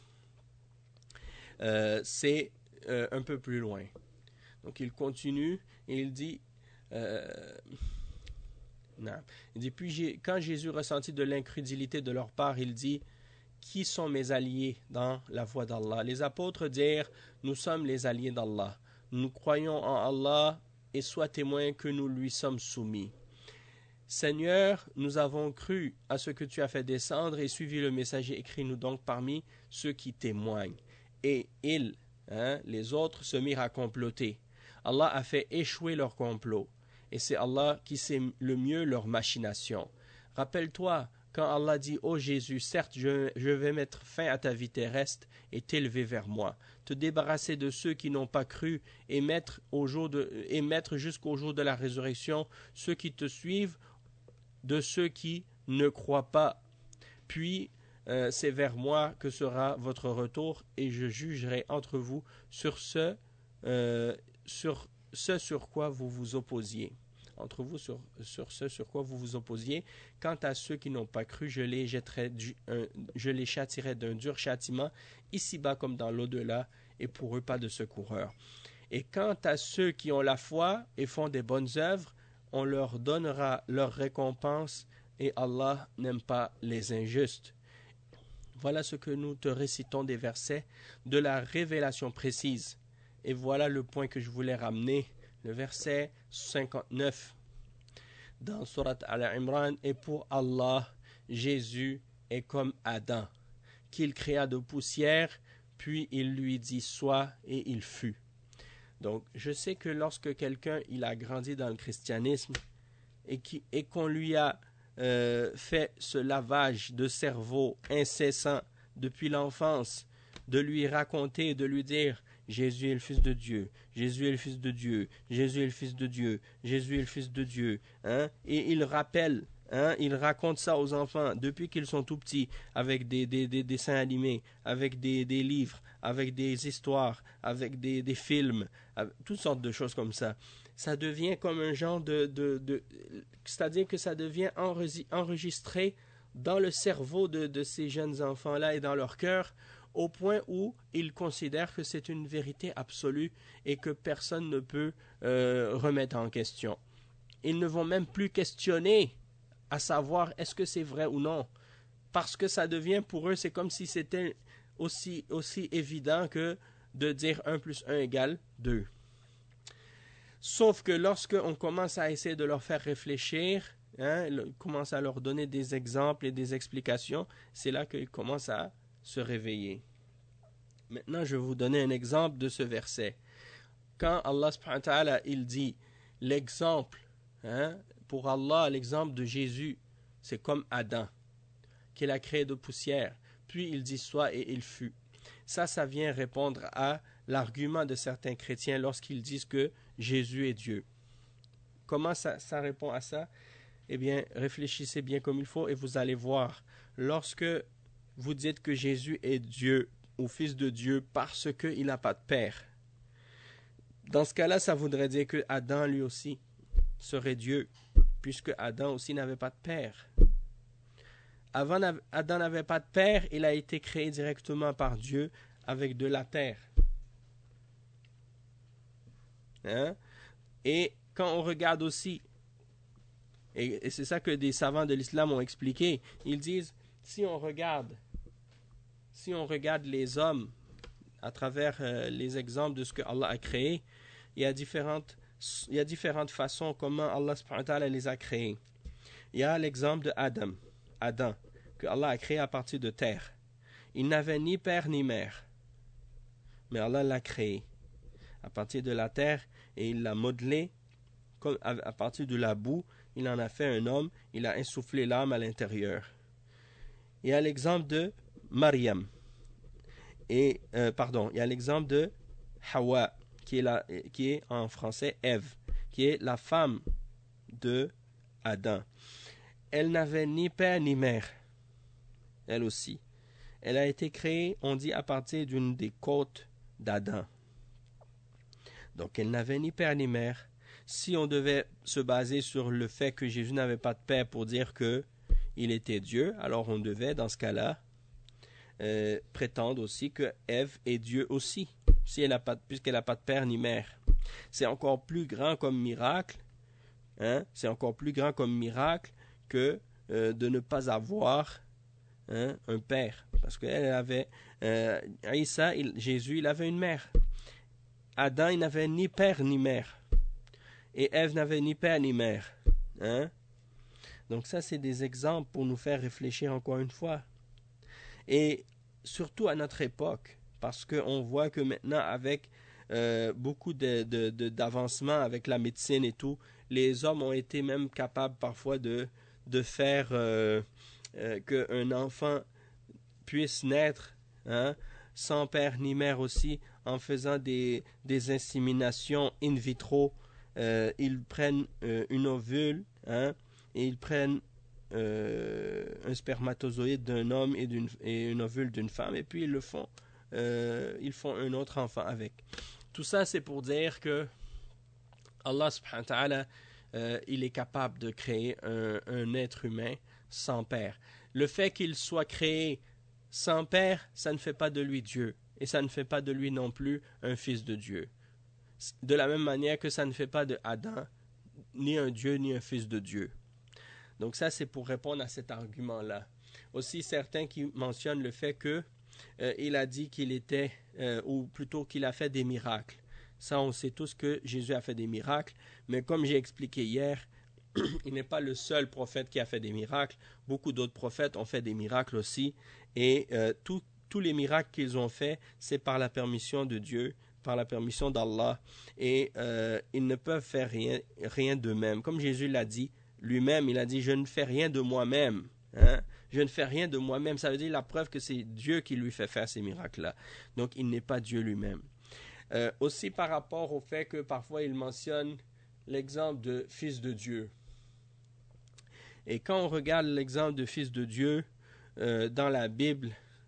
Euh, c'est euh, un peu plus loin. Donc il continue et il dit, euh, non, il dit puis j'ai, quand Jésus ressentit de l'incrédulité de leur part, il dit, qui sont mes alliés dans la voie d'Allah? Les apôtres dirent, nous sommes les alliés d'Allah. Nous croyons en Allah et sois témoin que nous lui sommes soumis. Seigneur, nous avons cru à ce que tu as fait descendre et suivi le messager, écris-nous donc parmi ceux qui témoignent. Et ils, hein, les autres, se mirent à comploter. Allah a fait échouer leur complot. et c'est Allah qui sait le mieux leurs machinations. Rappelle-toi, quand Allah dit « Ô Jésus, certes, je, je vais mettre fin à ta vie terrestre et t'élever vers moi, te débarrasser de ceux qui n'ont pas cru et mettre, au jour de, et mettre jusqu'au jour de la résurrection ceux qui te suivent de ceux qui ne croient pas. Puis, euh, c'est vers moi que sera votre retour et je jugerai entre vous sur ce, euh, sur ce sur quoi vous vous opposiez. » Entre vous sur, sur ce sur quoi vous vous opposiez. Quant à ceux qui n'ont pas cru, je les jetterai du, un, je les châtirai d'un dur châtiment, ici-bas comme dans l'au-delà, et pour eux pas de secoureur. Et quant à ceux qui ont la foi et font des bonnes œuvres, on leur donnera leur récompense, et Allah n'aime pas les injustes. Voilà ce que nous te récitons des versets de la révélation précise. Et voilà le point que je voulais ramener. Le verset cinquante-neuf dans Surat Al-Imran, et pour Allah, Jésus est comme Adam, qu'il créa de poussière, puis il lui dit sois et il fut. Donc, je sais que lorsque quelqu'un il a grandi dans le christianisme et, qui, et qu'on lui a euh, fait ce lavage de cerveau incessant depuis l'enfance, de lui raconter, de lui dire Jésus est le Fils de Dieu, Jésus est le Fils de Dieu, Jésus est le Fils de Dieu, Jésus est le Fils de Dieu, hein? Et il rappelle, hein, il raconte ça aux enfants depuis qu'ils sont tout petits, avec des, des, des dessins animés, avec des, des livres, avec des histoires, avec des, des films, avec toutes sortes de choses comme ça. Ça devient comme un genre de... de, de c'est-à-dire que ça devient enregistré dans le cerveau de, de ces jeunes enfants-là et dans leur cœur, au point où ils considèrent que c'est une vérité absolue et que personne ne peut euh, remettre en question. Ils ne vont même plus questionner à savoir est-ce que c'est vrai ou non, parce que ça devient pour eux, c'est comme si c'était aussi, aussi évident que de dire un plus un égale deux. Sauf que lorsque on commence à essayer de leur faire réfléchir, hein, on commence à leur donner des exemples et des explications, c'est là qu'ils commencent à se réveiller. Maintenant, je vais vous donner un exemple de ce verset. Quand Allah subhanahu wa ta'ala, il dit l'exemple, hein, pour Allah, l'exemple de Jésus, c'est comme Adam, qu'il a créé de poussière, puis il dit soit et il fut. Ça, ça vient répondre à l'argument de certains chrétiens lorsqu'ils disent que Jésus est Dieu. Comment ça, ça répond à ça? Eh bien, réfléchissez bien comme il faut et vous allez voir. Lorsque vous dites que Jésus est Dieu ou Fils de Dieu parce qu'il n'a pas de père, dans ce cas-là, ça voudrait dire que Adam lui aussi serait Dieu, puisque Adam aussi n'avait pas de père. Avant, Adam n'avait pas de père, il a été créé directement par Dieu avec de la terre. Hein? Et quand on regarde aussi, et, et c'est ça que des savants de l'islam ont expliqué, ils disent, si on regarde, si on regarde les hommes à travers euh, les exemples de ce que Allah a créé, il y a différentes, il y a différentes façons comment Allah subhanahu wa ta'ala les a créés. Il y a l'exemple de Adam, Adam, que Allah a créé à partir de terre. Il n'avait ni père ni mère, mais Allah l'a créé à partir de la terre et il l'a modelé comme à partir de la boue. Il en a fait un homme, il a insufflé l'âme à l'intérieur. Il y a l'exemple de Maryam, et euh, pardon, il y a l'exemple de Hawa, qui est, la, qui est en français Ève, qui est la femme de Adam. Elle n'avait ni père ni mère, elle aussi. Elle a été créée, on dit, à partir d'une des côtes d'Adam. Donc elle n'avait ni père ni mère. Si on devait se baser sur le fait que Jésus n'avait pas de père pour dire que il était Dieu, alors on devait, dans ce cas-là, euh, prétendre aussi que Ève est Dieu aussi, si elle a pas, puisqu'elle n'a pas de père ni mère. C'est encore plus grand comme miracle, hein, c'est encore plus grand comme miracle que euh, de ne pas avoir hein, un père. Parce qu'elle avait, euh, Isa, il, Jésus, il avait une mère. Adam, il n'avait ni père ni mère. Et Ève n'avait ni père ni mère. Hein? Donc ça, c'est des exemples pour nous faire réfléchir encore une fois. Et surtout à notre époque, parce qu'on voit que maintenant, avec euh, beaucoup de, de, de, d'avancement avec la médecine et tout, les hommes ont été même capables parfois de, de faire euh, euh, qu'un enfant puisse naître, hein, sans père ni mère aussi, en faisant des, des inséminations in vitro. Euh, ils prennent euh, une ovule, hein, et ils prennent euh, un spermatozoïde d'un homme et, d'une, et une ovule d'une femme, et puis ils le font, euh, ils font un autre enfant avec. Tout ça, c'est pour dire que Allah subhanahu wa ta'ala, euh, il est capable de créer un, un être humain sans père. Le fait qu'il soit créé sans père, ça ne fait pas de lui Dieu. Et ça ne fait pas de lui non plus un fils de Dieu. De la même manière que ça ne fait pas de Adam ni un Dieu ni un fils de Dieu. Donc ça, c'est pour répondre à cet argument-là. Aussi, certains qui mentionnent le fait que euh, il a dit qu'il était, euh, ou plutôt qu'il a fait des miracles. Ça, on sait tous que Jésus a fait des miracles, mais comme j'ai expliqué hier, il n'est pas le seul prophète qui a fait des miracles. Beaucoup d'autres prophètes ont fait des miracles aussi, et euh, tout, tous les miracles qu'ils ont faits, c'est par la permission de Dieu, par la permission d'Allah, et euh, ils ne peuvent faire rien, rien d'eux-mêmes. Comme Jésus l'a dit, lui-même, il a dit « Je ne fais rien de moi-même. Hein? » Je ne fais rien de moi-même. Ça veut dire la preuve que c'est Dieu qui lui fait faire ces miracles-là. Donc, il n'est pas Dieu lui-même. Euh, aussi par rapport au fait que parfois il mentionne l'exemple de fils de Dieu. Et quand on regarde l'exemple de fils de Dieu euh, dans la Bible,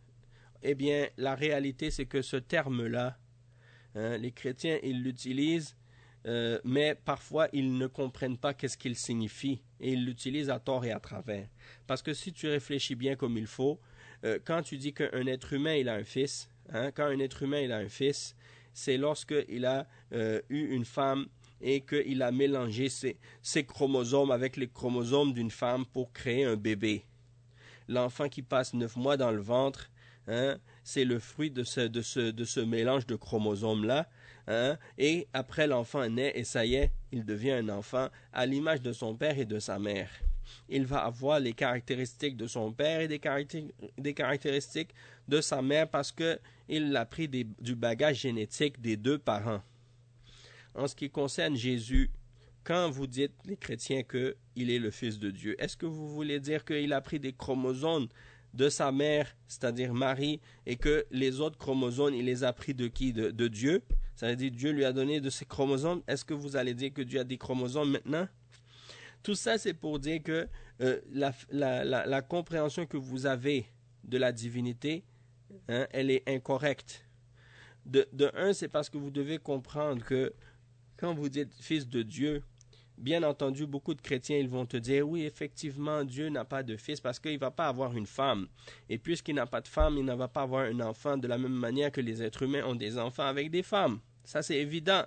eh bien, la réalité, c'est que ce terme-là, hein, les chrétiens, ils l'utilisent, euh, mais parfois, ils ne comprennent pas qu'est-ce qu'il signifie, et ils l'utilisent à tort et à travers. Parce que si tu réfléchis bien comme il faut, euh, quand tu dis qu'un être humain, il a un fils, hein, quand un être humain, il a un fils, c'est lorsqu'il a euh, eu une femme et qu'il a mélangé ses, ses chromosomes avec les chromosomes d'une femme pour créer un bébé. L'enfant qui passe neuf mois dans le ventre, hein, c'est le fruit de ce, de ce, de ce mélange de chromosomes-là. Hein, et après, l'enfant naît et ça y est, il devient un enfant à l'image de son père et de sa mère. Il va avoir les caractéristiques de son père et des, caractér- des caractéristiques de sa mère parce qu'il a pris des, du bagage génétique des deux parents. En ce qui concerne Jésus, quand vous dites, les chrétiens, qu'il est le Fils de Dieu, est-ce que vous voulez dire qu'il a pris des chromosomes de sa mère, c'est-à-dire Marie, et que les autres chromosomes, il les a pris de qui? De, de Dieu? Ça veut dire Dieu lui a donné de ses chromosomes. Est-ce que vous allez dire que Dieu a des chromosomes maintenant? Tout ça, c'est pour dire que euh, la, la, la, la compréhension que vous avez de la divinité, hein, elle est incorrecte. De, de un, c'est parce que vous devez comprendre que quand vous dites fils de Dieu, bien entendu, beaucoup de chrétiens, ils vont te dire, oui, effectivement, Dieu n'a pas de fils parce qu'il ne va pas avoir une femme. Et puisqu'il n'a pas de femme, il ne va pas avoir un enfant de la même manière que les êtres humains ont des enfants avec des femmes. Ça, c'est évident.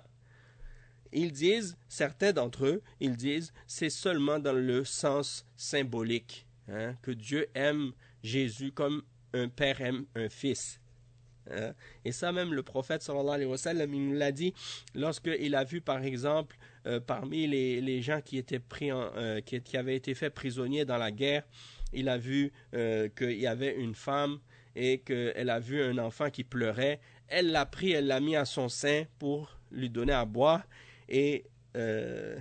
Ils disent, certains d'entre eux, ils disent, c'est seulement dans le sens symbolique, hein, que Dieu aime Jésus comme un père aime un fils. Hein. Et ça même, le prophète, sallallahu alayhi wa sallam, il nous l'a dit, lorsqu'il a vu, par exemple, euh, parmi les, les gens qui étaient pris en, euh, qui, qui avaient été faits prisonniers dans la guerre, il a vu euh, qu'il y avait une femme et qu'elle a vu un enfant qui pleurait. Elle l'a pris, elle l'a mis à son sein pour lui donner à boire. Et euh,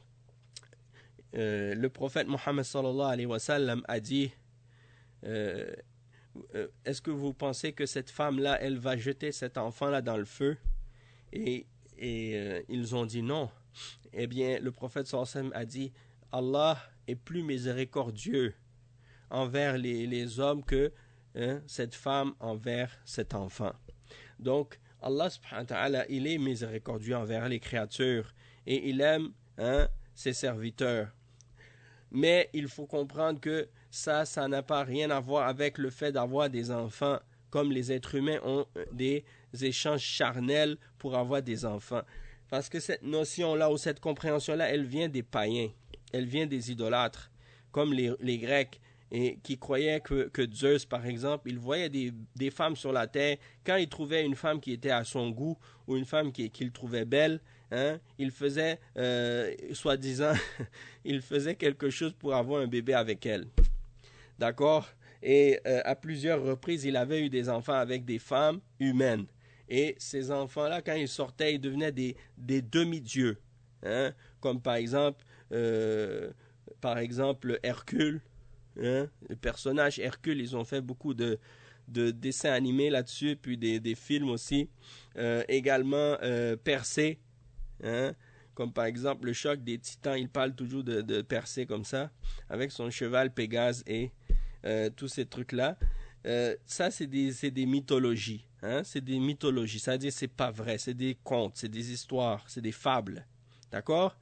euh, le prophète Mohammed sallallahu alayhi wa sallam a dit euh, euh, est-ce que vous pensez que cette femme-là, elle va jeter cet enfant-là dans le feu? Et, et euh, ils ont dit non. Eh bien, le prophète sallallahu alayhi wa sallam a dit Allah est plus miséricordieux envers les, les hommes que hein, cette femme envers cet enfant. Donc, Allah subhanahu wa ta'ala, il est miséricordieux envers les créatures et il aime hein, ses serviteurs. Mais il faut comprendre que ça, ça n'a pas rien à voir avec le fait d'avoir des enfants, comme les êtres humains ont des échanges charnels pour avoir des enfants. Parce que cette notion-là ou cette compréhension-là, elle vient des païens, elle vient des idolâtres, comme les, les Grecs. Et qui croyaient que, que Zeus, par exemple, il voyait des, des femmes sur la terre. Quand il trouvait une femme qui était à son goût ou une femme qu'il qui trouvait belle, hein, il faisait, euh, soi-disant, il faisait quelque chose pour avoir un bébé avec elle. D'accord? Et euh, à plusieurs reprises, il avait eu des enfants avec des femmes humaines. Et ces enfants-là, quand ils sortaient, ils devenaient des, des demi-dieux. Hein, comme par exemple, euh, par exemple Hercule, hein, le personnage Hercule, ils ont fait beaucoup de, de dessins animés là-dessus, puis des, des films aussi. Euh, également euh, Persée, hein, comme par exemple le choc des titans, il parle toujours de, de Persée comme ça, avec son cheval Pégase et euh, tous ces trucs-là. Euh, ça, c'est des, c'est des mythologies. Hein? C'est des mythologies. C'est-à-dire, c'est pas vrai. C'est des contes, c'est des histoires, c'est des fables. D'accord?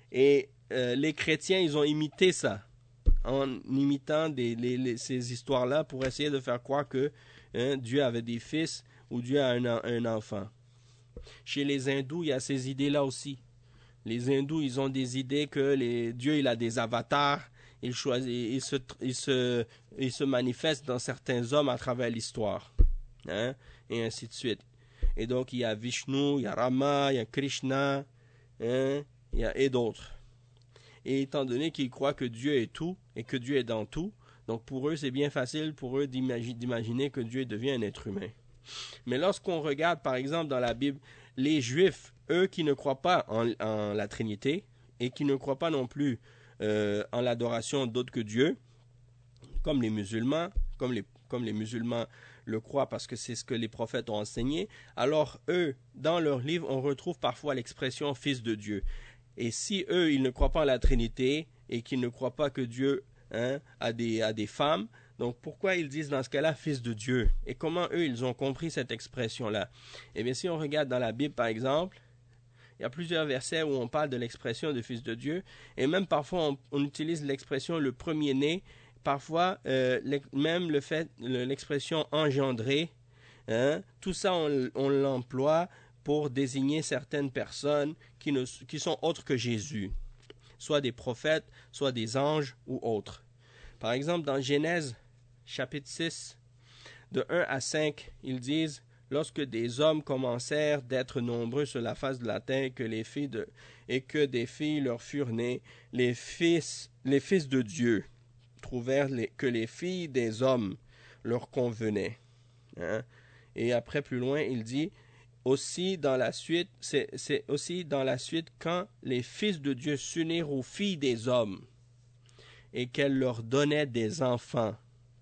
Et euh, les chrétiens, ils ont imité ça. En imitant des, les, les, ces histoires-là pour essayer de faire croire que hein, Dieu avait des fils ou Dieu a un, un enfant. Chez les hindous, il y a ces idées-là aussi. Les hindous, ils ont des idées que les, Dieu, il a des avatars. Il, choisit, il, se, il, se, il se manifeste dans certains hommes à travers l'histoire. Hein, et ainsi de suite. Et donc, il y a Vishnu, il y a Rama, il y a Krishna, hein, il y a, et d'autres. Et étant donné qu'ils croient que Dieu est tout et que Dieu est dans tout, donc pour eux, c'est bien facile pour eux d'imaginer, d'imaginer que Dieu devient un être humain. Mais lorsqu'on regarde, par exemple, dans la Bible, les Juifs, eux qui ne croient pas en, en la Trinité et qui ne croient pas non plus euh, en l'adoration d'autres que Dieu, comme les musulmans, comme les, comme les musulmans le croient parce que c'est ce que les prophètes ont enseigné, alors eux, dans leurs livres, on retrouve parfois l'expression « fils de Dieu ». Et si eux, ils ne croient pas en la Trinité et qu'ils ne croient pas que Dieu hein, a, des, a des femmes, donc pourquoi ils disent dans ce cas-là « fils de Dieu » ? Et comment eux, ils ont compris cette expression-là ? Eh bien, si on regarde dans la Bible, par exemple, il y a plusieurs versets où on parle de l'expression de fils de Dieu, et même parfois on, on utilise l'expression « le premier-né », parfois euh, même le fait, l'expression « engendré hein, », tout ça on, on l'emploie pour désigner certaines personnes qui, ne, qui sont autres que Jésus, soit des prophètes, soit des anges ou autres. Par exemple, dans Genèse, chapitre six, de un à cinq, ils disent « Lorsque des hommes commencèrent d'être nombreux sur la face de la terre que les filles de, et que des filles leur furent nées, les fils, les fils de Dieu trouvèrent les, que les filles des hommes leur convenaient. Hein? » Et après, plus loin, il dit aussi dans la suite, c'est, c'est aussi dans la suite quand les fils de Dieu s'unirent aux filles des hommes et qu'elles leur donnaient des enfants.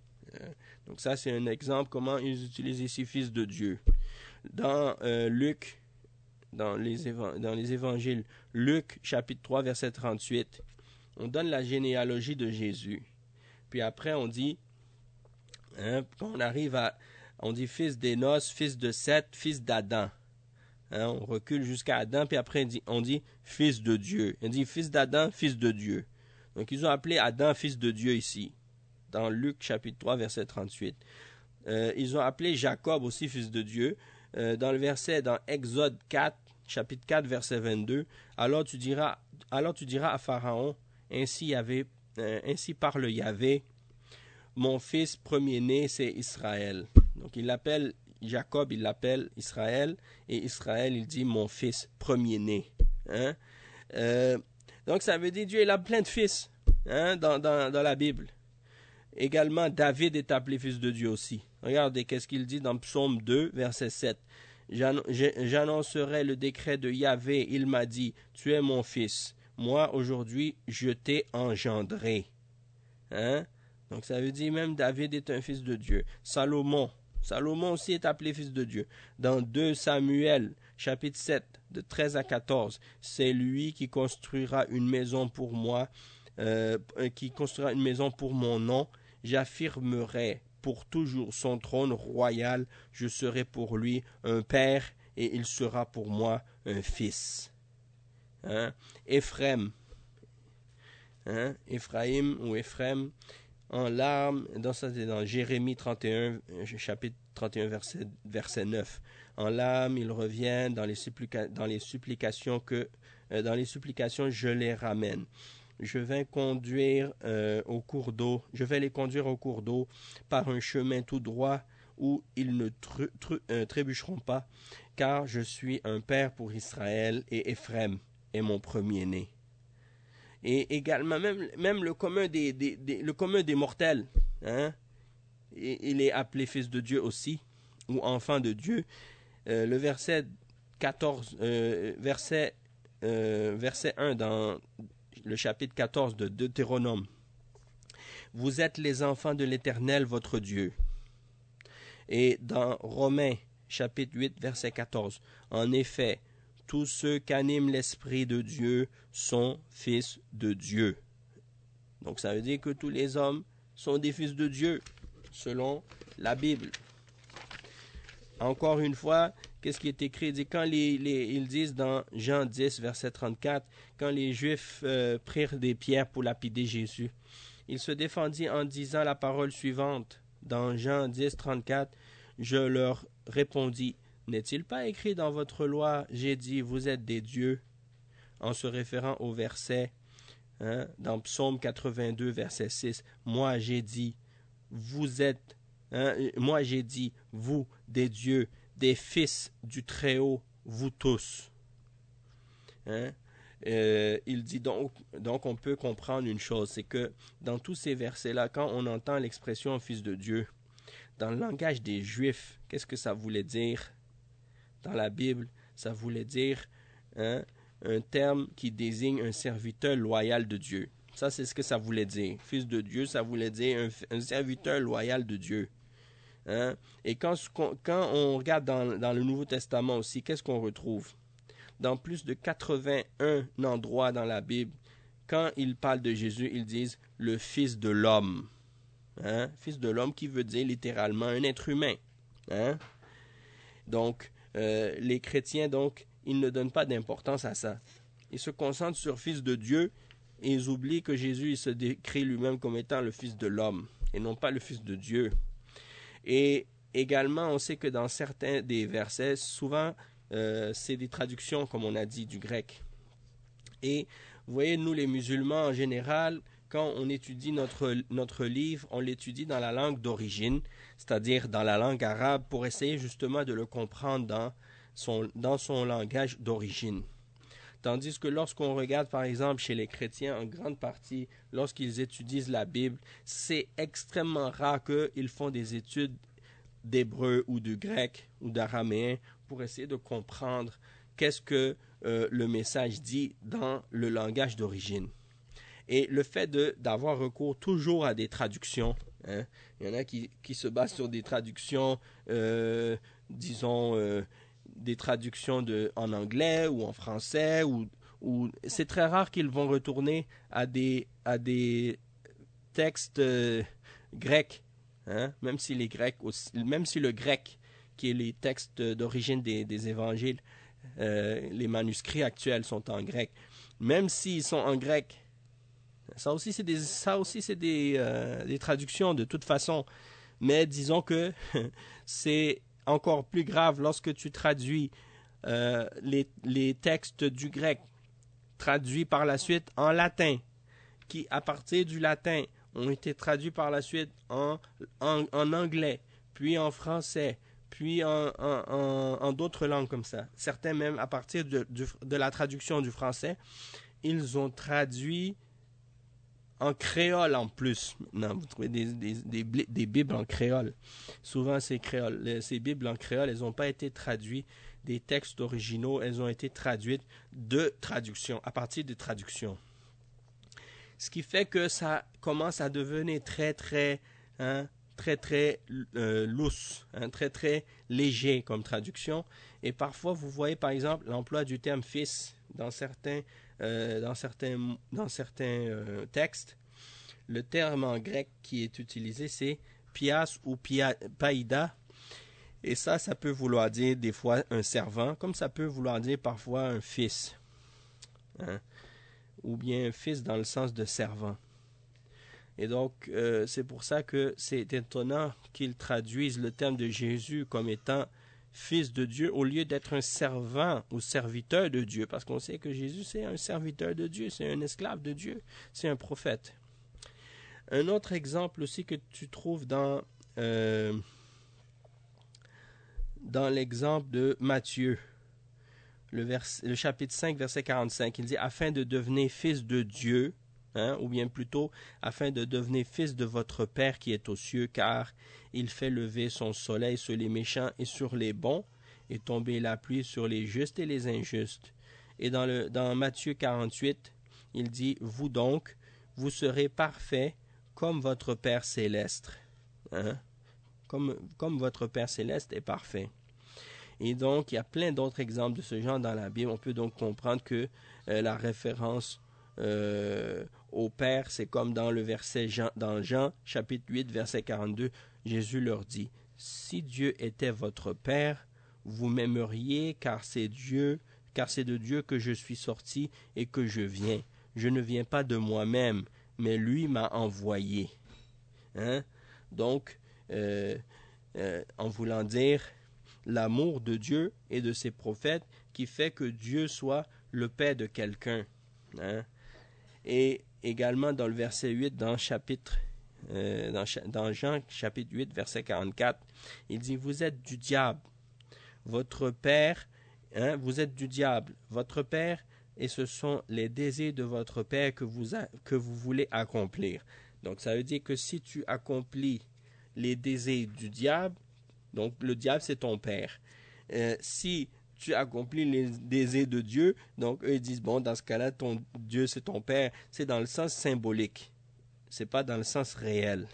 Donc ça, c'est un exemple comment ils utilisent ici fils de Dieu. Dans euh, Luc, dans les, éva- dans les évangiles, Luc chapitre trois, verset trente-huit, on donne la généalogie de Jésus. Puis après, on dit, hein, quand on arrive à, on dit fils d'Énos, fils de Seth, fils d'Adam. Hein, on recule jusqu'à Adam, puis après on dit, on dit fils de Dieu. On dit fils d'Adam, fils de Dieu. Donc ils ont appelé Adam fils de Dieu ici, dans Luc chapitre trois, verset trente-huit. Euh, ils ont appelé Jacob aussi fils de Dieu. Euh, dans le verset, dans Exode quatre, chapitre quatre, verset vingt-deux, alors tu diras, alors tu diras à Pharaon, ainsi, Yahvé, euh, ainsi parle Yahvé, mon fils premier-né, c'est Israël. Donc il l'appelle Jacob, il l'appelle Israël, et Israël, il dit mon fils premier-né. Hein? Euh, donc ça veut dire Dieu, il a plein de fils hein, dans, dans, dans la Bible. Également, David est appelé fils de Dieu aussi. Regardez qu'est-ce qu'il dit dans Psaume deux, verset sept. J'annoncerai le décret de Yahvé, il m'a dit, tu es mon fils. Moi, aujourd'hui, je t'ai engendré. Hein? Donc ça veut dire même David est un fils de Dieu. Salomon, Salomon aussi est appelé fils de Dieu. Dans deux Samuel, chapitre sept, de treize à quatorze, c'est lui qui construira une maison pour moi, euh, qui construira une maison pour mon nom. J'affirmerai pour toujours son trône royal. Je serai pour lui un père et il sera pour moi un fils. Hein? Éphraim, hein? Éphraïm ou Éphraim, en larmes, dans, ça, dans Jérémie trente et un, chapitre trente et un, verset, verset neuf. En larmes, ils reviennent dans les, supplica, dans les supplications que, euh, dans les supplications, je les ramène. Je vais conduire euh, au cours d'eau, je vais les conduire au cours d'eau par un chemin tout droit où ils ne tru, tru, euh, trébucheront pas, car je suis un père pour Israël et Éphraim est mon premier-né. Et également, même, même le, commun des, des, des, le commun des mortels, hein, il est appelé fils de Dieu aussi, ou enfant de Dieu. Euh, le verset quatorze, euh, verset euh, verset un dans le chapitre quatorze de Deutéronome. Vous êtes les enfants de l'Éternel, votre Dieu. Et dans Romains, chapitre huit, verset quatorze. En effet, tous ceux qu'anime l'Esprit de Dieu sont fils de Dieu. Donc ça veut dire que tous les hommes sont des fils de Dieu, selon la Bible. Encore une fois, qu'est-ce qui est écrit? Il dit, quand les, les, ils disent dans Jean dix, verset trente-quatre, quand les Juifs euh, prirent des pierres pour lapider Jésus, il se défendit en disant la parole suivante, dans Jean dix, trente-quatre, je leur répondis, n'est-il pas écrit dans votre loi, j'ai dit, vous êtes des dieux, en se référant au verset, hein, dans Psaume quatre-vingt-deux, verset six, moi j'ai dit, vous êtes, hein, moi j'ai dit, vous, des dieux, des fils du Très-Haut, vous tous. Hein? Euh, il dit donc, donc on peut comprendre une chose, c'est que dans tous ces versets-là, quand on entend l'expression fils de Dieu, dans le langage des Juifs, qu'est-ce que ça voulait dire? Dans la Bible, ça voulait dire hein, un terme qui désigne un serviteur loyal de Dieu. Ça, c'est ce que ça voulait dire. Fils de Dieu, ça voulait dire un, un serviteur loyal de Dieu. Hein? Et quand, quand on regarde dans, dans le Nouveau Testament aussi, qu'est-ce qu'on retrouve? Dans plus de quatre-vingt-un endroits dans la Bible, quand ils parlent de Jésus, ils disent « le Fils de l'homme hein? ». Fils de l'homme qui veut dire littéralement un être humain. Hein? Donc, euh, les chrétiens, donc, ils ne donnent pas d'importance à ça. Ils se concentrent sur Fils de Dieu et ils oublient que Jésus il se décrit lui-même comme étant le Fils de l'homme et non pas le Fils de Dieu. Et également, on sait que dans certains des versets, souvent, euh, c'est des traductions, comme on a dit, du grec. Et vous voyez, nous les musulmans, en général, quand on étudie notre, notre livre, on l'étudie dans la langue d'origine, c'est-à-dire dans la langue arabe, pour essayer justement de le comprendre dans son, dans son langage d'origine. Tandis que lorsqu'on regarde, par exemple, chez les chrétiens, en grande partie, lorsqu'ils étudient la Bible, c'est extrêmement rare qu'ils font des études d'hébreu ou de grec ou d'araméen pour essayer de comprendre qu'est-ce que euh, le message dit dans le langage d'origine. Et le fait de, d'avoir recours toujours à des traductions, hein, il y en a qui, qui se basent sur des traductions, euh, disons, euh, des traductions de, en anglais ou en français, ou, ou c'est très rare qu'ils vont retourner à des, à des textes euh, grecs, hein, même si les Grecs aussi, même si le grec, qui est les textes d'origine des, des évangiles, euh, les manuscrits actuels sont en grec, même s'ils sont en grec, ça aussi c'est des, ça aussi c'est des, euh, des traductions de toute façon, mais disons que c'est encore plus grave lorsque tu traduis euh, les, les textes du grec traduits par la suite en latin, qui à partir du latin ont été traduits par la suite en, en, en anglais, puis en français, puis en, en, en, en d'autres langues comme ça. Certains même à partir de, de, de la traduction du français, ils ont traduit en créole en plus. Non, vous trouvez des, des, des, des Bibles en créole. Souvent, ces, créoles, ces Bibles en créole, elles n'ont pas été traduites des textes originaux, elles ont été traduites de traductions, à partir de traductions. Ce qui fait que ça commence à devenir très, très, hein, très, très euh, loose, hein, très, très léger comme traduction. Et parfois, vous voyez, par exemple, l'emploi du terme « fils » dans certains Euh, dans certains, dans certains euh, textes. Le terme en grec qui est utilisé, c'est pias ou pia, païda. Et ça, ça peut vouloir dire des fois un servant, comme ça peut vouloir dire parfois un fils. Hein? Ou bien un fils dans le sens de servant. Et donc, euh, c'est pour ça que c'est étonnant qu'ils traduisent le terme de Jésus comme étant Fils de Dieu au lieu d'être un servant ou serviteur de Dieu, parce qu'on sait que Jésus c'est un serviteur de Dieu, c'est un esclave de Dieu, c'est un prophète. Un autre exemple aussi que tu trouves dans, euh, dans l'exemple de Matthieu, le, vers, le chapitre cinq, verset quarante-cinq, il dit « Afin de devenir fils de Dieu », hein, ou bien plutôt « Afin de devenir fils de votre Père qui est aux cieux, car il fait lever son soleil sur les méchants et sur les bons, et tomber la pluie sur les justes et les injustes. Et dans, le, dans Matthieu quarante-huit, il dit « Vous donc, vous serez parfaits comme votre Père céleste. Hein? » Comme, comme votre Père céleste est parfait. Et donc, il y a plein d'autres exemples de ce genre dans la Bible. On peut donc comprendre que euh, la référence euh, au Père, c'est comme dans le verset Jean, dans Jean, chapitre huit, verset quarante-deux, Jésus leur dit, « Si Dieu était votre Père, vous m'aimeriez, car c'est Dieu, car c'est de Dieu que je suis sorti et que je viens. Je ne viens pas de moi-même, mais lui m'a envoyé. » Hein? Donc, euh, euh, en voulant dire l'amour de Dieu et de ses prophètes qui fait que Dieu soit le Père de quelqu'un. Hein? Et également dans le verset huit, dans, chapitre, euh, dans, dans Jean chapitre huit, verset quarante-quatre, il dit « Vous êtes du diable, votre Père, hein, vous êtes du diable, votre Père, et ce sont les désirs de votre Père que vous, a, que vous voulez accomplir. » Donc ça veut dire que si tu accomplis les désirs du diable, donc le diable c'est ton père. Euh, si tu accomplis les désirs de Dieu, donc eux ils disent bon dans ce cas-là ton Dieu c'est ton père. C'est dans le sens symbolique, c'est pas dans le sens réel.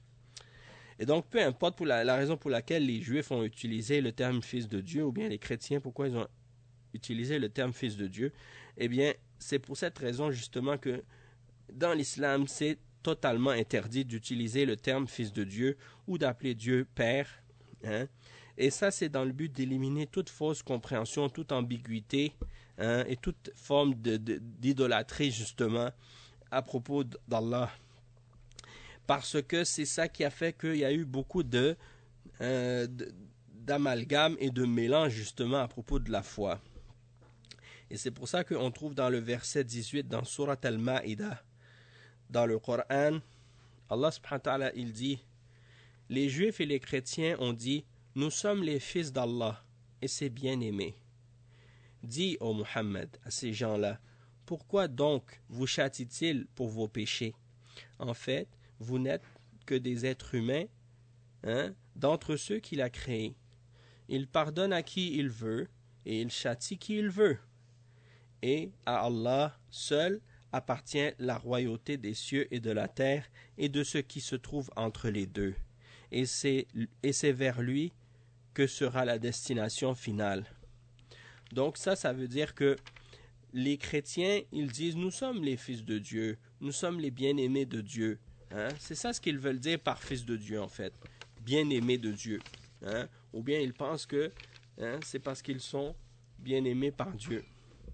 Et donc peu importe pour la, la raison pour laquelle les Juifs ont utilisé le terme fils de Dieu ou bien les chrétiens pourquoi ils ont utilisé le terme fils de Dieu, eh bien c'est pour cette raison justement que dans l'islam c'est totalement interdit d'utiliser le terme fils de Dieu ou d'appeler Dieu Père. Hein? Et ça, c'est dans le but d'éliminer toute fausse compréhension, toute ambiguïté hein, et toute forme de, de, d'idolâtrie, justement, à propos d'Allah. Parce que c'est ça qui a fait qu'il y a eu beaucoup de, euh, de, d'amalgame et de mélange, justement, à propos de la foi. Et c'est pour ça qu'on trouve dans le verset dix-huit, dans Surat Al-Ma'ida, dans le Coran, Allah subhanahu wa ta'ala, il dit « Les Juifs et les chrétiens ont dit « Nous sommes les fils d'Allah et ses bien-aimés. » Dis, ô Muhammad, à ces gens-là, « Pourquoi donc vous châtie-t-il pour vos péchés? En fait, vous n'êtes que des êtres humains hein, d'entre ceux qu'il a créés. Il pardonne à qui il veut et il châtie qui il veut. Et à Allah seul appartient la royauté des cieux et de la terre et de ce qui se trouve entre les deux. Et c'est, et c'est vers lui que sera la destination finale. » Donc ça, ça veut dire que les chrétiens, ils disent « Nous sommes les fils de Dieu, nous sommes les bien-aimés de Dieu. Hein? » C'est ça ce qu'ils veulent dire par fils de Dieu en fait, bien-aimés de Dieu. Hein? Ou bien ils pensent que hein, c'est parce qu'ils sont bien-aimés par Dieu.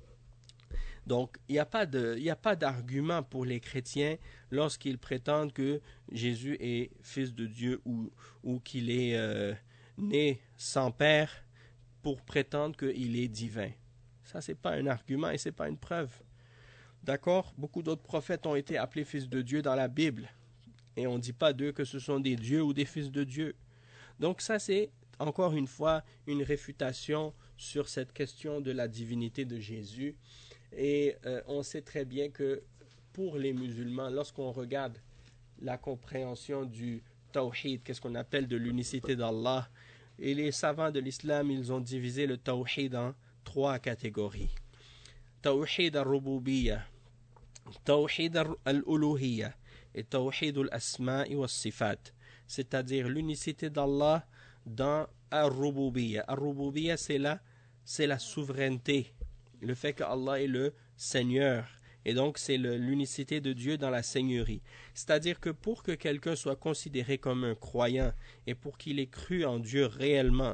Donc, il n'y a pas de, il n'y a pas d'argument pour les chrétiens lorsqu'ils prétendent que Jésus est fils de Dieu ou, ou qu'il est euh, né sans père pour prétendre qu'il est divin. Ça, ce n'est pas un argument et ce n'est pas une preuve. D'accord? Beaucoup d'autres prophètes ont été appelés fils de Dieu dans la Bible. Et on ne dit pas d'eux que ce sont des dieux ou des fils de Dieu. Donc ça, c'est encore une fois une réfutation sur cette question de la divinité de Jésus. Et euh, on sait très bien que pour les musulmans, lorsqu'on regarde la compréhension du tawhid, qu'est-ce qu'on appelle de l'unicité d'Allah, et les savants de l'islam, ils ont divisé le tawhid en trois catégories. Tawhid al-rububiyya, tawhid al-uluhiyya et tawhid al-asma'i wa sifat, c'est-à-dire l'unicité d'Allah dans al-rububiyya. Al-rububiyya, c'est la, c'est la souveraineté. Le fait que Allah est le Seigneur. Et donc, c'est le, l'unicité de Dieu dans la Seigneurie. C'est-à-dire que pour que quelqu'un soit considéré comme un croyant et pour qu'il ait cru en Dieu réellement,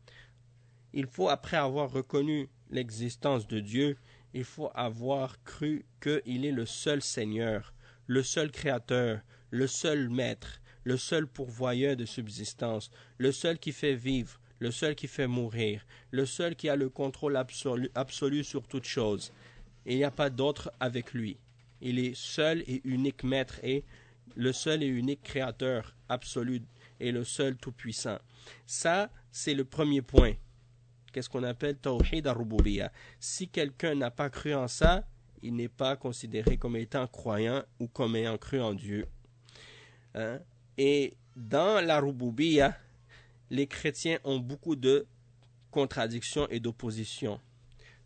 il faut, après avoir reconnu l'existence de Dieu, il faut avoir cru qu'il est le seul Seigneur, le seul Créateur, le seul Maître, le seul pourvoyeur de subsistance, le seul qui fait vivre, le seul qui fait mourir, le seul qui a le contrôle absolu, absolu sur toute chose. Il n'y a pas d'autre avec lui. Il est seul et unique maître et le seul et unique créateur absolu et le seul tout-puissant. Ça, c'est le premier point. Qu'est-ce qu'on appelle Tawhid al-Rububiyya. Si quelqu'un n'a pas cru en ça, il n'est pas considéré comme étant croyant ou comme ayant cru en Dieu. Hein? Et dans la Rububiyya, les chrétiens ont beaucoup de contradictions et d'oppositions.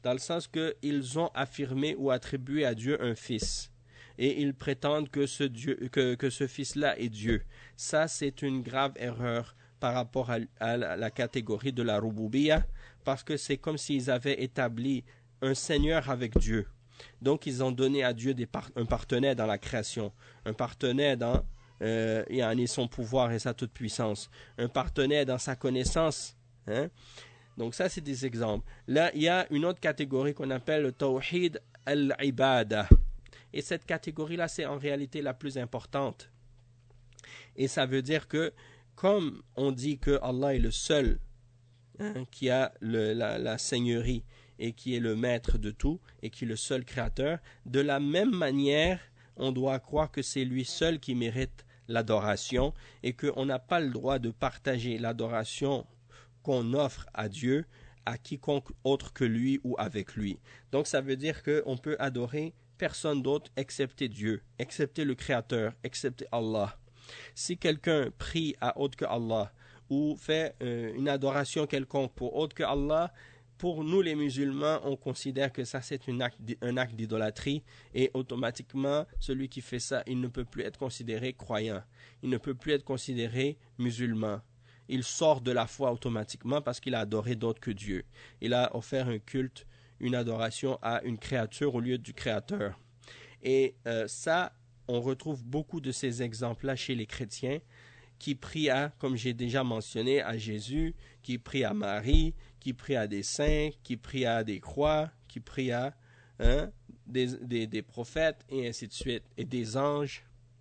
dans le sens qu'ils ont affirmé ou attribué à Dieu un fils. Et ils prétendent que ce, Dieu, que, que ce fils-là est Dieu. Ça, c'est une grave erreur par rapport à, à la catégorie de la Rububiyya, parce que c'est comme s'ils avaient établi un Seigneur avec Dieu. Donc, ils ont donné à Dieu des par- un partenaire dans la création, un partenaire dans euh, son pouvoir et sa toute-puissance, un partenaire dans sa connaissance. Hein? Donc, ça, c'est des exemples. Là, il y a une autre catégorie qu'on appelle le Tawhid al-Ibada. Et cette catégorie-là, c'est en réalité la plus importante. Et ça veut dire que, comme on dit que Allah est le seul hein, qui a le, la, la seigneurie et qui est le maître de tout et qui est le seul créateur, de la même manière, on doit croire que c'est lui seul qui mérite l'adoration et qu'on n'a pas le droit de partager l'adoration qu'on offre à Dieu à quiconque autre que lui ou avec lui. Donc ça veut dire qu'on peut adorer personne d'autre excepté Dieu, excepté le Créateur, excepté Allah. Si quelqu'un prie à autre que Allah ou fait euh, une adoration quelconque pour autre que Allah, pour nous les musulmans, on considère que ça c'est un acte, un acte d'idolâtrie et automatiquement, celui qui fait ça, il ne peut plus être considéré croyant. Il ne peut plus être considéré musulman. Il sort de la foi automatiquement parce qu'il a adoré d'autres que Dieu. Il a offert un culte, une adoration à une créature au lieu du Créateur. Et euh, ça, on retrouve beaucoup de ces exemples-là chez les chrétiens qui prient à, comme j'ai déjà mentionné, à Jésus, qui prient à Marie, qui prient à des saints, qui prient à des croix, qui prient à hein, des, des, des prophètes, et ainsi de suite, et des anges.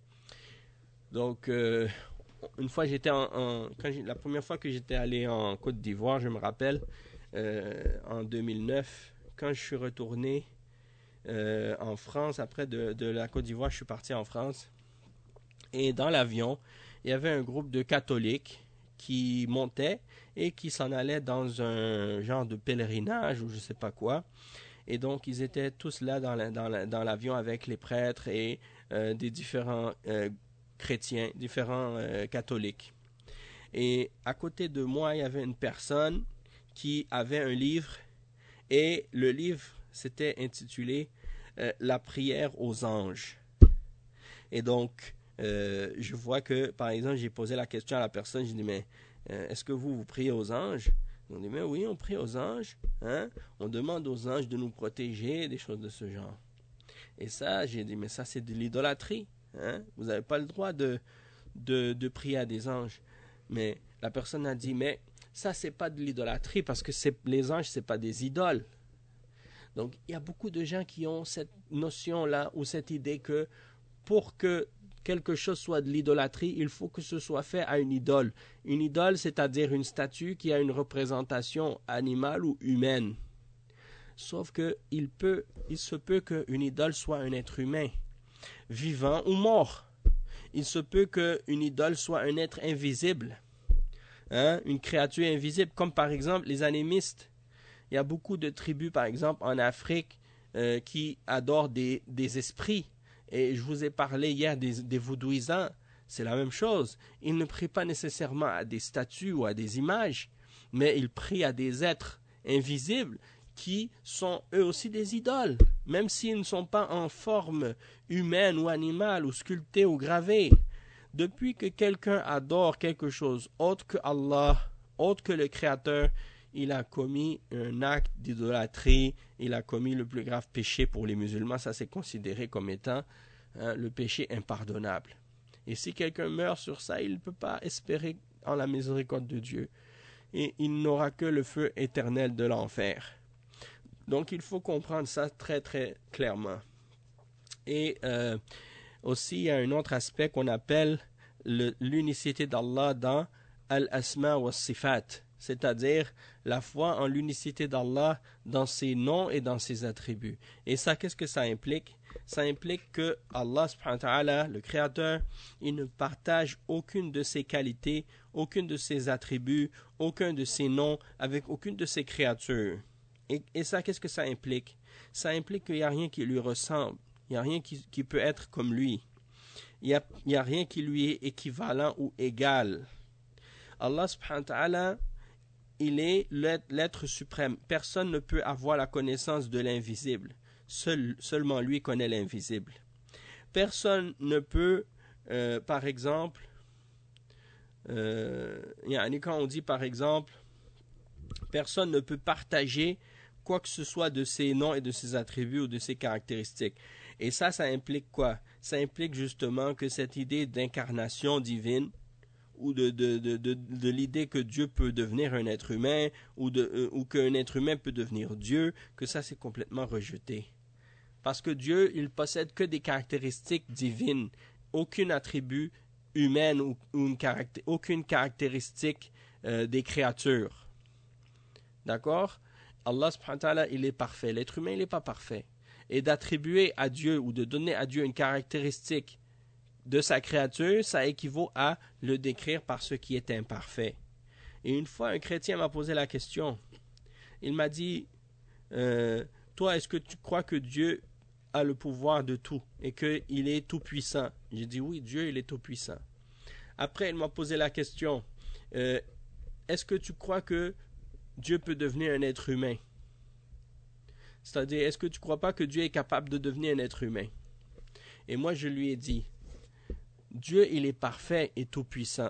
Donc, euh, une fois, j'étais en, en quand la première fois que j'étais allé en Côte d'Ivoire, je me rappelle, euh, en deux mille neuf, quand je suis retourné euh, en France, après de, de la Côte d'Ivoire, je suis parti en France, et dans l'avion, il y avait un groupe de catholiques qui montaient et qui s'en allaient dans un genre de pèlerinage ou je ne sais pas quoi. Et donc, ils étaient tous là dans, la, dans, la, dans l'avion avec les prêtres et euh, des différents euh, chrétiens, différents euh, catholiques. Et à côté de moi, il y avait une personne qui avait un livre et le livre s'était intitulé euh, « La prière aux anges ». Et donc, euh, je vois que, par exemple, j'ai posé la question à la personne, j'ai dit, mais euh, est-ce que vous, vous priez aux anges? On dit, mais oui, on prie aux anges. Hein? On demande aux anges de nous protéger, des choses de ce genre. Et ça, j'ai dit, mais ça, c'est de l'idolâtrie. Hein? Vous n'avez pas le droit de, de, de prier à des anges. Mais la personne a dit, mais ça, c'est pas de l'idolâtrie parce que c'est, les anges, c'est pas des idoles. Donc, il y a beaucoup de gens qui ont cette notion-là ou cette idée que pour que quelque chose soit de l'idolâtrie, il faut que ce soit fait à une idole. Une idole, c'est-à-dire une statue qui a une représentation animale ou humaine. Sauf que il peut, il se peut qu'une idole soit un être humain, vivant ou mort. Il se peut qu'une idole soit un être invisible, hein, une créature invisible, comme par exemple les animistes. Il y a beaucoup de tribus, par exemple, en Afrique, euh, qui adorent des, des esprits. Et je vous ai parlé hier des, des vaudouisants, c'est la même chose. Ils ne prient pas nécessairement à des statues ou à des images, mais ils prient à des êtres invisibles qui sont eux aussi des idoles, même s'ils ne sont pas en forme humaine ou animale ou sculptés ou gravés. Depuis que quelqu'un adore quelque chose autre que Allah, autre que le Créateur, il a commis un acte d'idolâtrie, il a commis le plus grave péché pour les musulmans, ça c'est considéré comme étant hein, le péché impardonnable. Et si quelqu'un meurt sur ça, il ne peut pas espérer en la miséricorde de Dieu. Et il n'aura que le feu éternel de l'enfer. Donc il faut comprendre ça très très clairement. Et euh, aussi il y a un autre aspect qu'on appelle le, l'unicité d'Allah dans Al-Asma wa Sifat, c'est-à-dire la foi en l'unicité d'Allah dans ses noms et dans ses attributs. Et ça, qu'est-ce que ça implique? Ça implique que Allah, subhanahu wa ta'ala, le Créateur, il ne partage aucune de ses qualités, aucune de ses attributs, aucun de ses noms avec aucune de ses créatures. Et, et ça, qu'est-ce que ça implique? Ça implique qu'il n'y a rien qui lui ressemble, il n'y a rien qui, qui peut être comme lui. Il n'y a, il y a rien qui lui est équivalent ou égal. Allah, subhanahu wa ta'ala, il est l'être suprême. Personne ne peut avoir la connaissance de l'invisible. Seul, seulement lui connaît l'invisible. Personne ne peut, euh, par exemple, euh, quand on dit par exemple, personne ne peut partager quoi que ce soit de ses noms et de ses attributs ou de ses caractéristiques. Et ça, ça implique quoi? Ça implique justement que cette idée d'incarnation divine, ou de, de, de, de, de l'idée que Dieu peut devenir un être humain, ou, de, euh, ou qu'un être humain peut devenir Dieu, que ça c'est complètement rejeté. Parce que Dieu, il possède que des caractéristiques divines, aucun attribut humain ou, ou une caracté- aucune caractéristique euh, des créatures. D'accord? Allah subhanahu wa ta'ala, il est parfait. L'être humain, il n'est pas parfait. Et d'attribuer à Dieu ou de donner à Dieu une caractéristique de sa créature, ça équivaut à le décrire par ce qui est imparfait. Et une fois, un chrétien m'a posé la question. Il m'a dit, euh, toi, est-ce que tu crois que Dieu a le pouvoir de tout et qu'il est tout puissant? J'ai dit oui, Dieu, il est tout puissant. Après, il m'a posé la question, euh, est-ce que tu crois que Dieu peut devenir un être humain? C'est-à-dire, est-ce que tu ne crois pas que Dieu est capable de devenir un être humain? Et moi, je lui ai dit, Dieu, il est parfait et tout-puissant.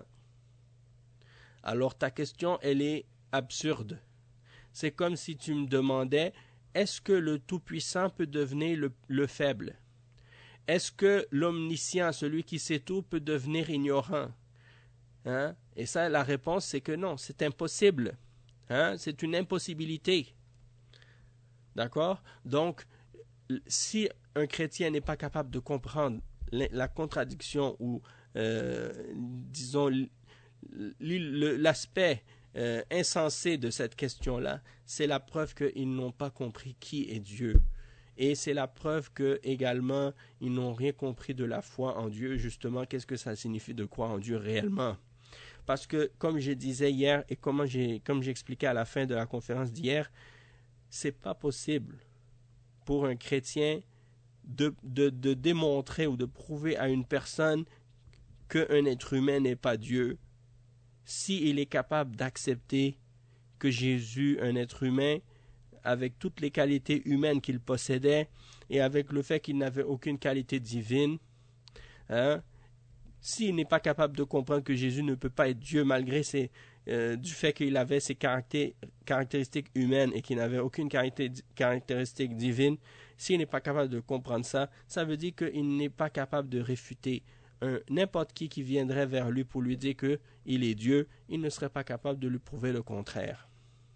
Alors, ta question, elle est absurde. C'est comme si tu me demandais, est-ce que le tout-puissant peut devenir le, le faible? Est-ce que l'omniscient, celui qui sait tout, peut devenir ignorant? Hein? Et ça, la réponse, c'est que non, c'est impossible. Hein? C'est une impossibilité. D'accord? Donc, si un chrétien n'est pas capable de comprendre la contradiction ou, euh, disons, l'aspect euh, insensé de cette question-là, c'est la preuve qu'ils n'ont pas compris qui est Dieu. Et c'est la preuve que également ils n'ont rien compris de la foi en Dieu. Justement, qu'est-ce que ça signifie de croire en Dieu réellement? Parce que, comme je disais hier et comme j'ai comme j'expliquais à la fin de la conférence d'hier, c'est pas possible pour un chrétien de, de, de démontrer ou de prouver à une personne qu'un être humain n'est pas Dieu, s'il est capable d'accepter que Jésus, un être humain, avec toutes les qualités humaines qu'il possédait et avec le fait qu'il n'avait aucune qualité divine, hein, s'il n'est pas capable de comprendre que Jésus ne peut pas être Dieu malgré ses, euh, du fait qu'il avait ses caractéristiques humaines et qu'il n'avait aucune caractéristique divine, s'il n'est pas capable de comprendre ça, ça veut dire qu'il n'est pas capable de réfuter n'importe qui qui viendrait vers lui pour lui dire qu'il est Dieu, il ne serait pas capable de lui prouver le contraire.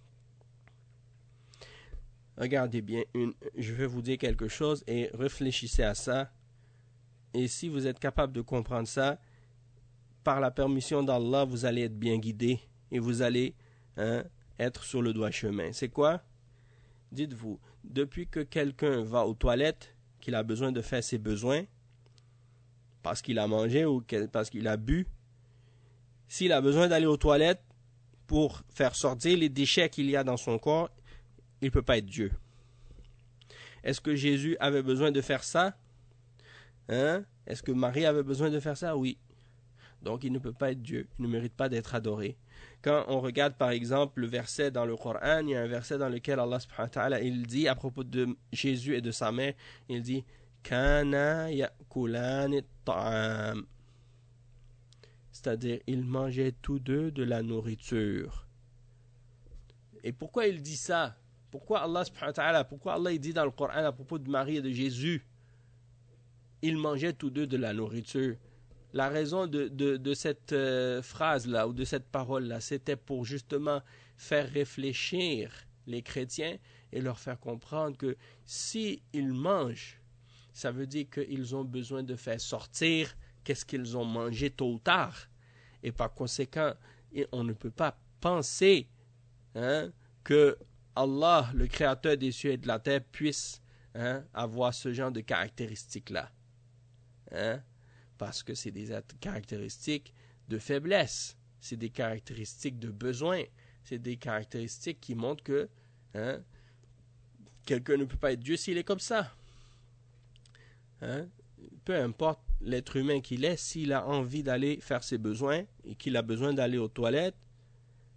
Regardez bien, une, je vais vous dire quelque chose et réfléchissez à ça. Et si vous êtes capable de comprendre ça, par la permission d'Allah, vous allez être bien guidé et vous allez hein, être sur le droit chemin. C'est quoi? Dites-vous, depuis que quelqu'un va aux toilettes, qu'il a besoin de faire ses besoins, parce qu'il a mangé ou parce qu'il a bu, s'il a besoin d'aller aux toilettes pour faire sortir les déchets qu'il y a dans son corps, il ne peut pas être Dieu. Est-ce que Jésus avait besoin de faire ça? Hein? Est-ce que Marie avait besoin de faire ça? Oui. Donc il ne peut pas être Dieu, il ne mérite pas d'être adoré. Quand on regarde par exemple le verset dans le Coran, il y a un verset dans lequel Allah subhanahu wa ta'ala, il dit à propos de Jésus et de sa mère, il dit Kana ya'kulani ta'am. C'est-à-dire, ils mangeaient tous deux de la nourriture. Et pourquoi il dit ça? Pourquoi Allah subhanahu wa ta'ala, pourquoi Allah il dit dans le Coran à propos de Marie et de Jésus, ils mangeaient tous deux de la nourriture? La raison de, de, de cette euh, phrase-là ou de cette parole-là, c'était pour justement faire réfléchir les chrétiens et leur faire comprendre que s'ils mangent, ça veut dire qu'ils ont besoin de faire sortir qu'est-ce qu'ils ont mangé tôt ou tard. Et par conséquent, on ne peut pas penser hein, que Allah, le créateur des cieux et de la terre, puisse hein, avoir ce genre de caractéristiques-là. Hein? Parce que c'est des caractéristiques de faiblesse, c'est des caractéristiques de besoin, c'est des caractéristiques qui montrent que hein, quelqu'un ne peut pas être Dieu s'il est comme ça. Hein? Peu importe l'être humain qu'il est, s'il a envie d'aller faire ses besoins et qu'il a besoin d'aller aux toilettes,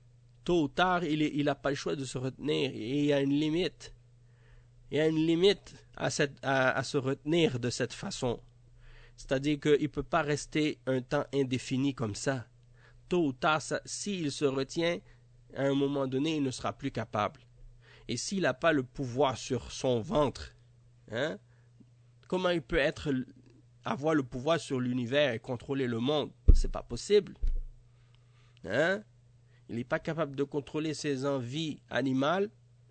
Tôt ou tard, il n'a pas le choix de se retenir. Et il y a une limite. Il y a une limite à, cette, à, à se retenir de cette façon. C'est-à-dire qu'il ne peut pas rester un temps indéfini comme ça. Tôt ou tard, s'il se retient, à un moment donné, il ne sera plus capable. Et s'il n'a pas le pouvoir sur son ventre, hein, comment il peut être, avoir le pouvoir sur l'univers et contrôler le monde? C'est pas possible. Hein? Il n'est pas capable de contrôler ses envies animales.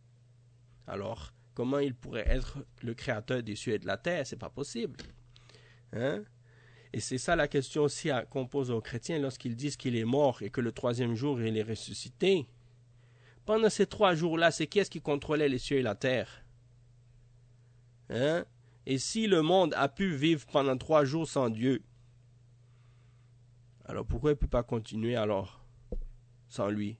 Alors, comment il pourrait être le créateur des cieux et de la terre? C'est pas possible. Hein? Et c'est ça la question aussi qu'on pose aux chrétiens lorsqu'ils disent qu'il est mort et que le troisième jour il est ressuscité. Pendant ces trois jours-là, c'est qui est-ce qui contrôlait les cieux et la terre? Hein? Et si le monde a pu vivre pendant trois jours sans Dieu, alors pourquoi il ne peut pas continuer alors sans lui?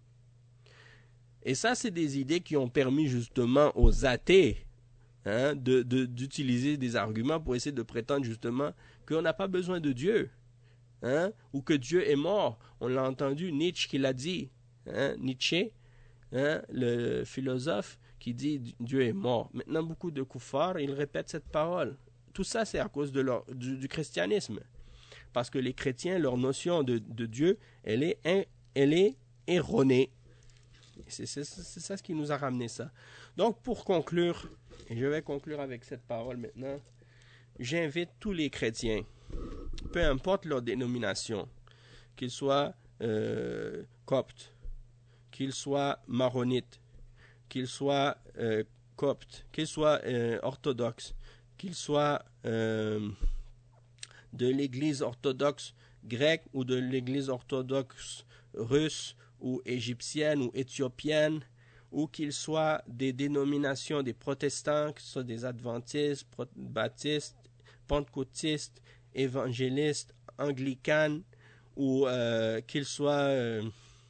Et ça, c'est des idées qui ont permis justement aux athées hein, de, de, d'utiliser des arguments pour essayer de prétendre justement qu'on n'a pas besoin de Dieu, hein, ou que Dieu est mort. On l'a entendu, Nietzsche qui l'a dit, hein, Nietzsche, hein, le philosophe qui dit Dieu est mort. Maintenant, beaucoup de koufars, ils répètent cette parole. Tout ça, c'est à cause de leur, du, du christianisme. Parce que les chrétiens, leur notion de, de Dieu, elle est, elle est erronée. C'est, c'est, c'est ça ce qui nous a ramené ça. Donc, pour conclure, et je vais conclure avec cette parole maintenant, j'invite tous les chrétiens, peu importe leur dénomination, qu'ils soient euh, coptes, qu'ils soient maronites, qu'ils soient euh, coptes, qu'ils soient euh, orthodoxes, qu'ils soient euh, de l'église orthodoxe grecque ou de l'église orthodoxe russe ou égyptienne ou éthiopienne, ou qu'ils soient des dénominations des protestants, que ce soit des adventistes, baptistes, pentecôtistes, évangélistes, anglicanes, ou euh, qu'ils soient, euh,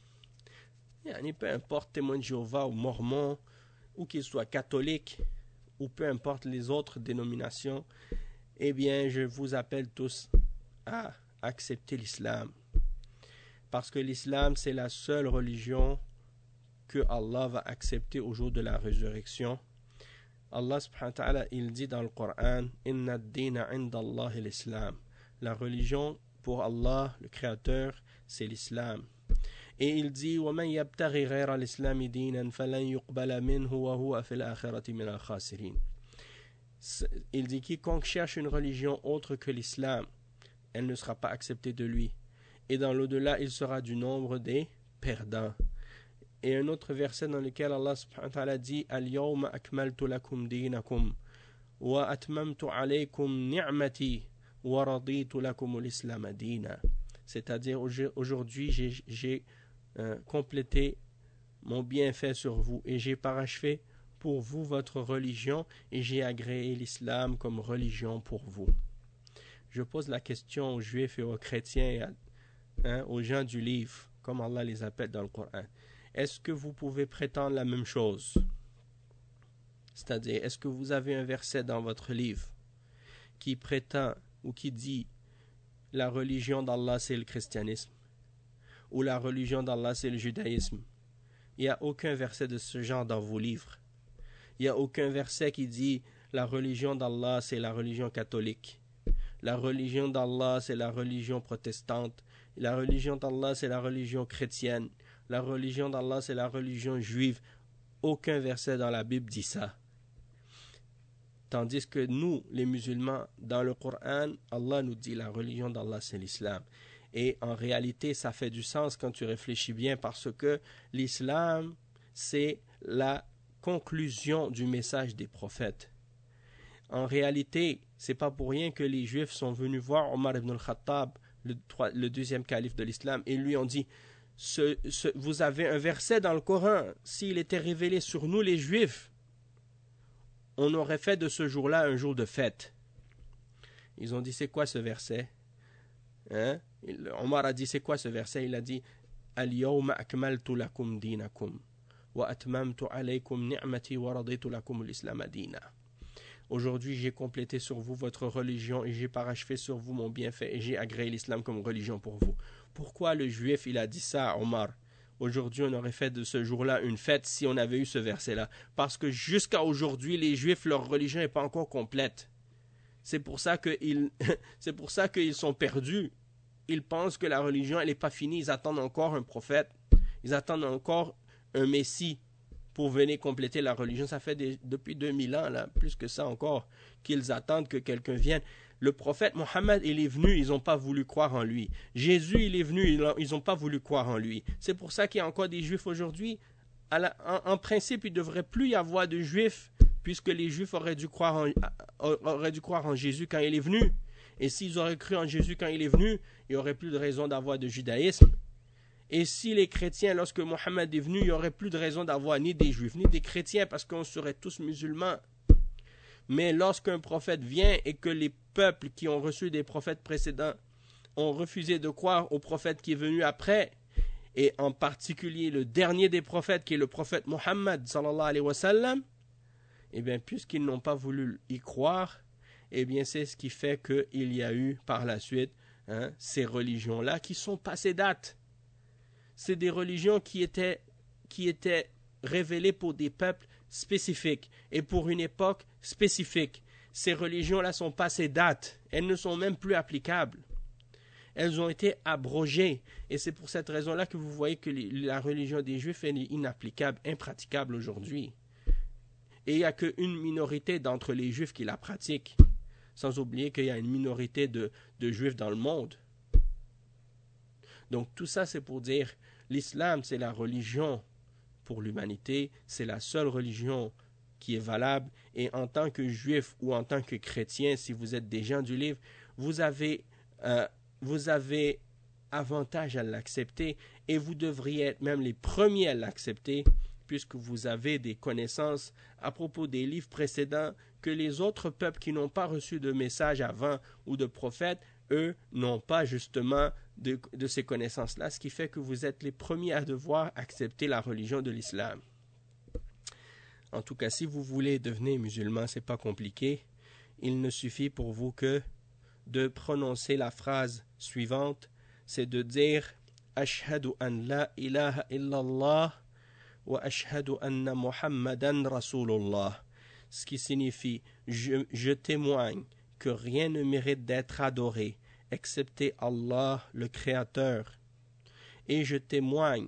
peu importe, témoins de Jéhovah ou mormons, ou qu'ils soient catholiques, ou peu importe les autres dénominations, eh bien, je vous appelle tous à accepter l'islam. Parce que l'islam, c'est la seule religion que Allah va accepter au jour de la résurrection. Allah subhanahu wa ta'ala, il dit dans le Coran, Inna ad-dina 'inda Allah l'islam. La religion pour Allah, le Créateur, c'est l'islam. Et il dit, وَمَنْ يَبْتَغِ غَيْرَ الْإِسْلَامِ دِينًا فَلَنْ يُقْبَلَ مِنْهُ وَهُوَ فِي الْآخِرَةِ مِنَ الْخَاسِرِينَ. Il dit, quiconque cherche une religion autre que l'islam, elle ne sera pas acceptée de lui. Et dans l'au-delà, il sera du nombre des perdants. Et un autre verset dans lequel Allah subhanahu wa ta'ala dit Al-yawma akmaltu lakum dinakum wa atmamtu alaykum ni'mati wa raditu lakum al-islam dina. C'est-à-dire aujourd'hui j'ai, j'ai euh, complété mon bienfait sur vous et j'ai parachevé pour vous votre religion et j'ai agréé l'islam comme religion pour vous. Je pose la question aux juifs et aux chrétiens, hein, aux gens du livre, comme Allah les appelle dans le Coran. Est-ce que vous pouvez prétendre la même chose? C'est-à-dire, est-ce que vous avez un verset dans votre livre qui prétend ou qui dit la religion d'Allah c'est le christianisme ou la religion d'Allah c'est le judaïsme? Il n'y a aucun verset de ce genre dans vos livres. Il n'y a aucun verset qui dit la religion d'Allah c'est la religion catholique. La religion d'Allah c'est la religion protestante. La religion d'Allah c'est la religion chrétienne. La religion d'Allah, c'est la religion juive. Aucun verset dans la Bible dit ça. Tandis que nous, les musulmans, dans le Coran, Allah nous dit la religion d'Allah, c'est l'islam. Et en réalité, ça fait du sens quand tu réfléchis bien parce que l'islam, c'est la conclusion du message des prophètes. En réalité, c'est pas pour rien que les juifs sont venus voir Omar ibn al-Khattab, le, le deuxième calife de l'islam, et lui ont dit Ce, ce, vous avez un verset dans le Coran, s'il était révélé sur nous les Juifs, on aurait fait de ce jour-là un jour de fête. Ils ont dit, c'est quoi ce verset? Hein? Omar a dit, c'est quoi ce verset? Il a dit, Al-yawma akmaltu lakum dinakum wa atmamtu alaykum ni'mati wa raditu lakum al-islam dina. Aujourd'hui, j'ai complété sur vous votre religion et j'ai parachevé sur vous mon bienfait et j'ai agréé l'islam comme religion pour vous. Pourquoi le juif, il a dit ça à Omar? aujourd'hui on aurait fait de ce jour-là une fête si on avait eu ce verset-là. Parce que jusqu'à aujourd'hui, les Juifs, leur religion n'est pas encore complète. C'est pour ça qu'ils, c'est pour ça qu'ils sont perdus. Ils pensent que la religion, elle n'est pas finie. Ils attendent encore un prophète. Ils attendent encore un Messie pour venir compléter la religion. Ça fait des, depuis deux mille ans, là, plus que ça encore, qu'ils attendent que quelqu'un vienne. Le prophète Mohammed, il est venu, ils n'ont pas voulu croire en lui. Jésus, il est venu, ils n'ont pas voulu croire en lui. C'est pour ça qu'il y a encore des Juifs aujourd'hui. À la, en, en principe, il ne devrait plus y avoir de Juifs, puisque les Juifs auraient dû croire en, auraient dû croire en Jésus quand il est venu. Et s'ils auraient cru en Jésus quand il est venu, il n'y aurait plus de raison d'avoir de judaïsme. Et si les chrétiens, lorsque Mohammed est venu, il n'y aurait plus de raison d'avoir ni des Juifs, ni des chrétiens, parce qu'on serait tous musulmans. Mais lorsqu'un prophète vient et que les peuples qui ont reçu des prophètes précédents ont refusé de croire au prophète qui est venu après, et en particulier le dernier des prophètes qui est le prophète Mohammed sallallahu alayhi wa sallam, eh bien puisqu'ils n'ont pas voulu y croire, eh bien c'est ce qui fait qu'il y a eu par la suite hein, ces religions-là qui sont passées date. C'est des religions qui étaient, qui étaient révélées pour des peuples spécifiques et pour une époque spécifique. Ces religions-là sont passées date. Elles ne sont même plus applicables. Elles ont été abrogées. Et c'est pour cette raison-là que vous voyez que la religion des Juifs est inapplicable, impraticable aujourd'hui. Et il n'y a qu'une minorité d'entre les Juifs qui la pratiquent. Sans oublier qu'il y a une minorité de, de Juifs dans le monde. Donc tout ça, c'est pour dire l'islam, c'est la religion pour l'humanité. C'est la seule religion qui est valable. Et en tant que Juif ou en tant que chrétien, si vous êtes des gens du livre, vous avez... Euh, vous avez avantage à l'accepter et vous devriez être même les premiers à l'accepter puisque vous avez des connaissances à propos des livres précédents que les autres peuples qui n'ont pas reçu de message avant ou de prophètes, eux, n'ont pas justement de, de ces connaissances-là, ce qui fait que vous êtes les premiers à devoir accepter la religion de l'islam. En tout cas, si vous voulez devenir musulman, c'est pas compliqué. Il ne suffit pour vous que de prononcer la phrase suivante, c'est de dire Ashhadu an la ilaha illallah wa ashhadu anna Muhammadan Rasulullah, ce qui signifie je, je témoigne que rien ne mérite d'être adoré excepté Allah le Créateur, et je témoigne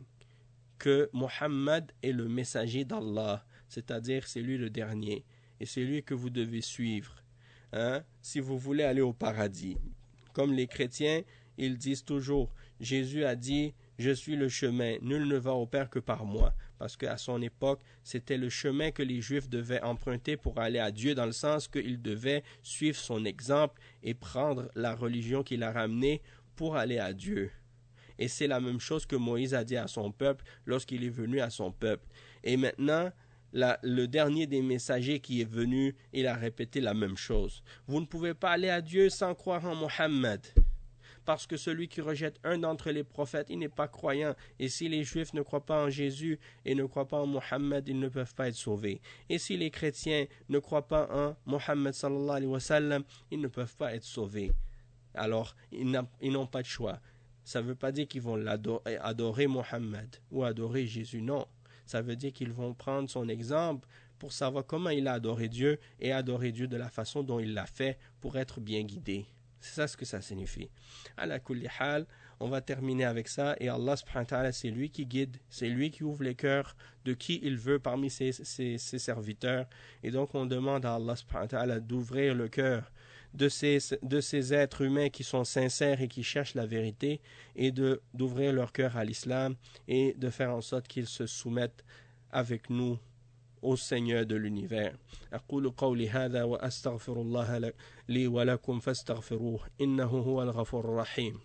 que Muhammad est le messager d'Allah, c'est-à-dire c'est lui le dernier, et c'est lui que vous devez suivre. Hein, si vous voulez aller au paradis. Comme les chrétiens, ils disent toujours, Jésus a dit, je suis le chemin, nul ne va au Père que par moi. Parce qu'à son époque, c'était le chemin que les Juifs devaient emprunter pour aller à Dieu, dans le sens qu'ils devaient suivre son exemple et prendre la religion qu'il a ramenée pour aller à Dieu. Et c'est la même chose que Moïse a dit à son peuple lorsqu'il est venu à son peuple. Et maintenant, La, le dernier des messagers qui est venu, il a répété la même chose. Vous ne pouvez pas aller à Dieu sans croire en Mohammed. Parce que celui qui rejette un d'entre les prophètes, il n'est pas croyant. Et si les Juifs ne croient pas en Jésus et ne croient pas en Mohammed, ils ne peuvent pas être sauvés. Et si les chrétiens ne croient pas en Mohammed sallallahu alayhi wa sallam, ils ne peuvent pas être sauvés. Alors, ils n'ont pas de choix. Ça ne veut pas dire qu'ils vont adorer, adorer Mohammed ou adorer Jésus, non. Ça veut dire qu'ils vont prendre son exemple pour savoir comment il a adoré Dieu et adorer Dieu de la façon dont il l'a fait pour être bien guidé. C'est ça ce que ça signifie. Ala kulli hal, on va terminer avec ça et Allah subhanahu wa ta'ala, c'est lui qui guide, c'est lui qui ouvre les cœurs de qui il veut parmi ses, ses, ses serviteurs. Et donc on demande à Allah subhanahu wa ta'ala d'ouvrir le cœur de ces, de ces êtres humains qui sont sincères et qui cherchent la vérité et de, d'ouvrir leur cœur à l'islam et de faire en sorte qu'ils se soumettent avec nous au Seigneur de l'univers. أقول قولي هذا وأستغفر الله لي ولكم فاستغفروه إنه هو الغفور الرحيم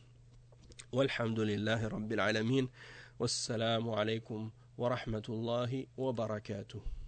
والحمد لله رب العالمين والسلام عليكم ورحمة الله وبركاته.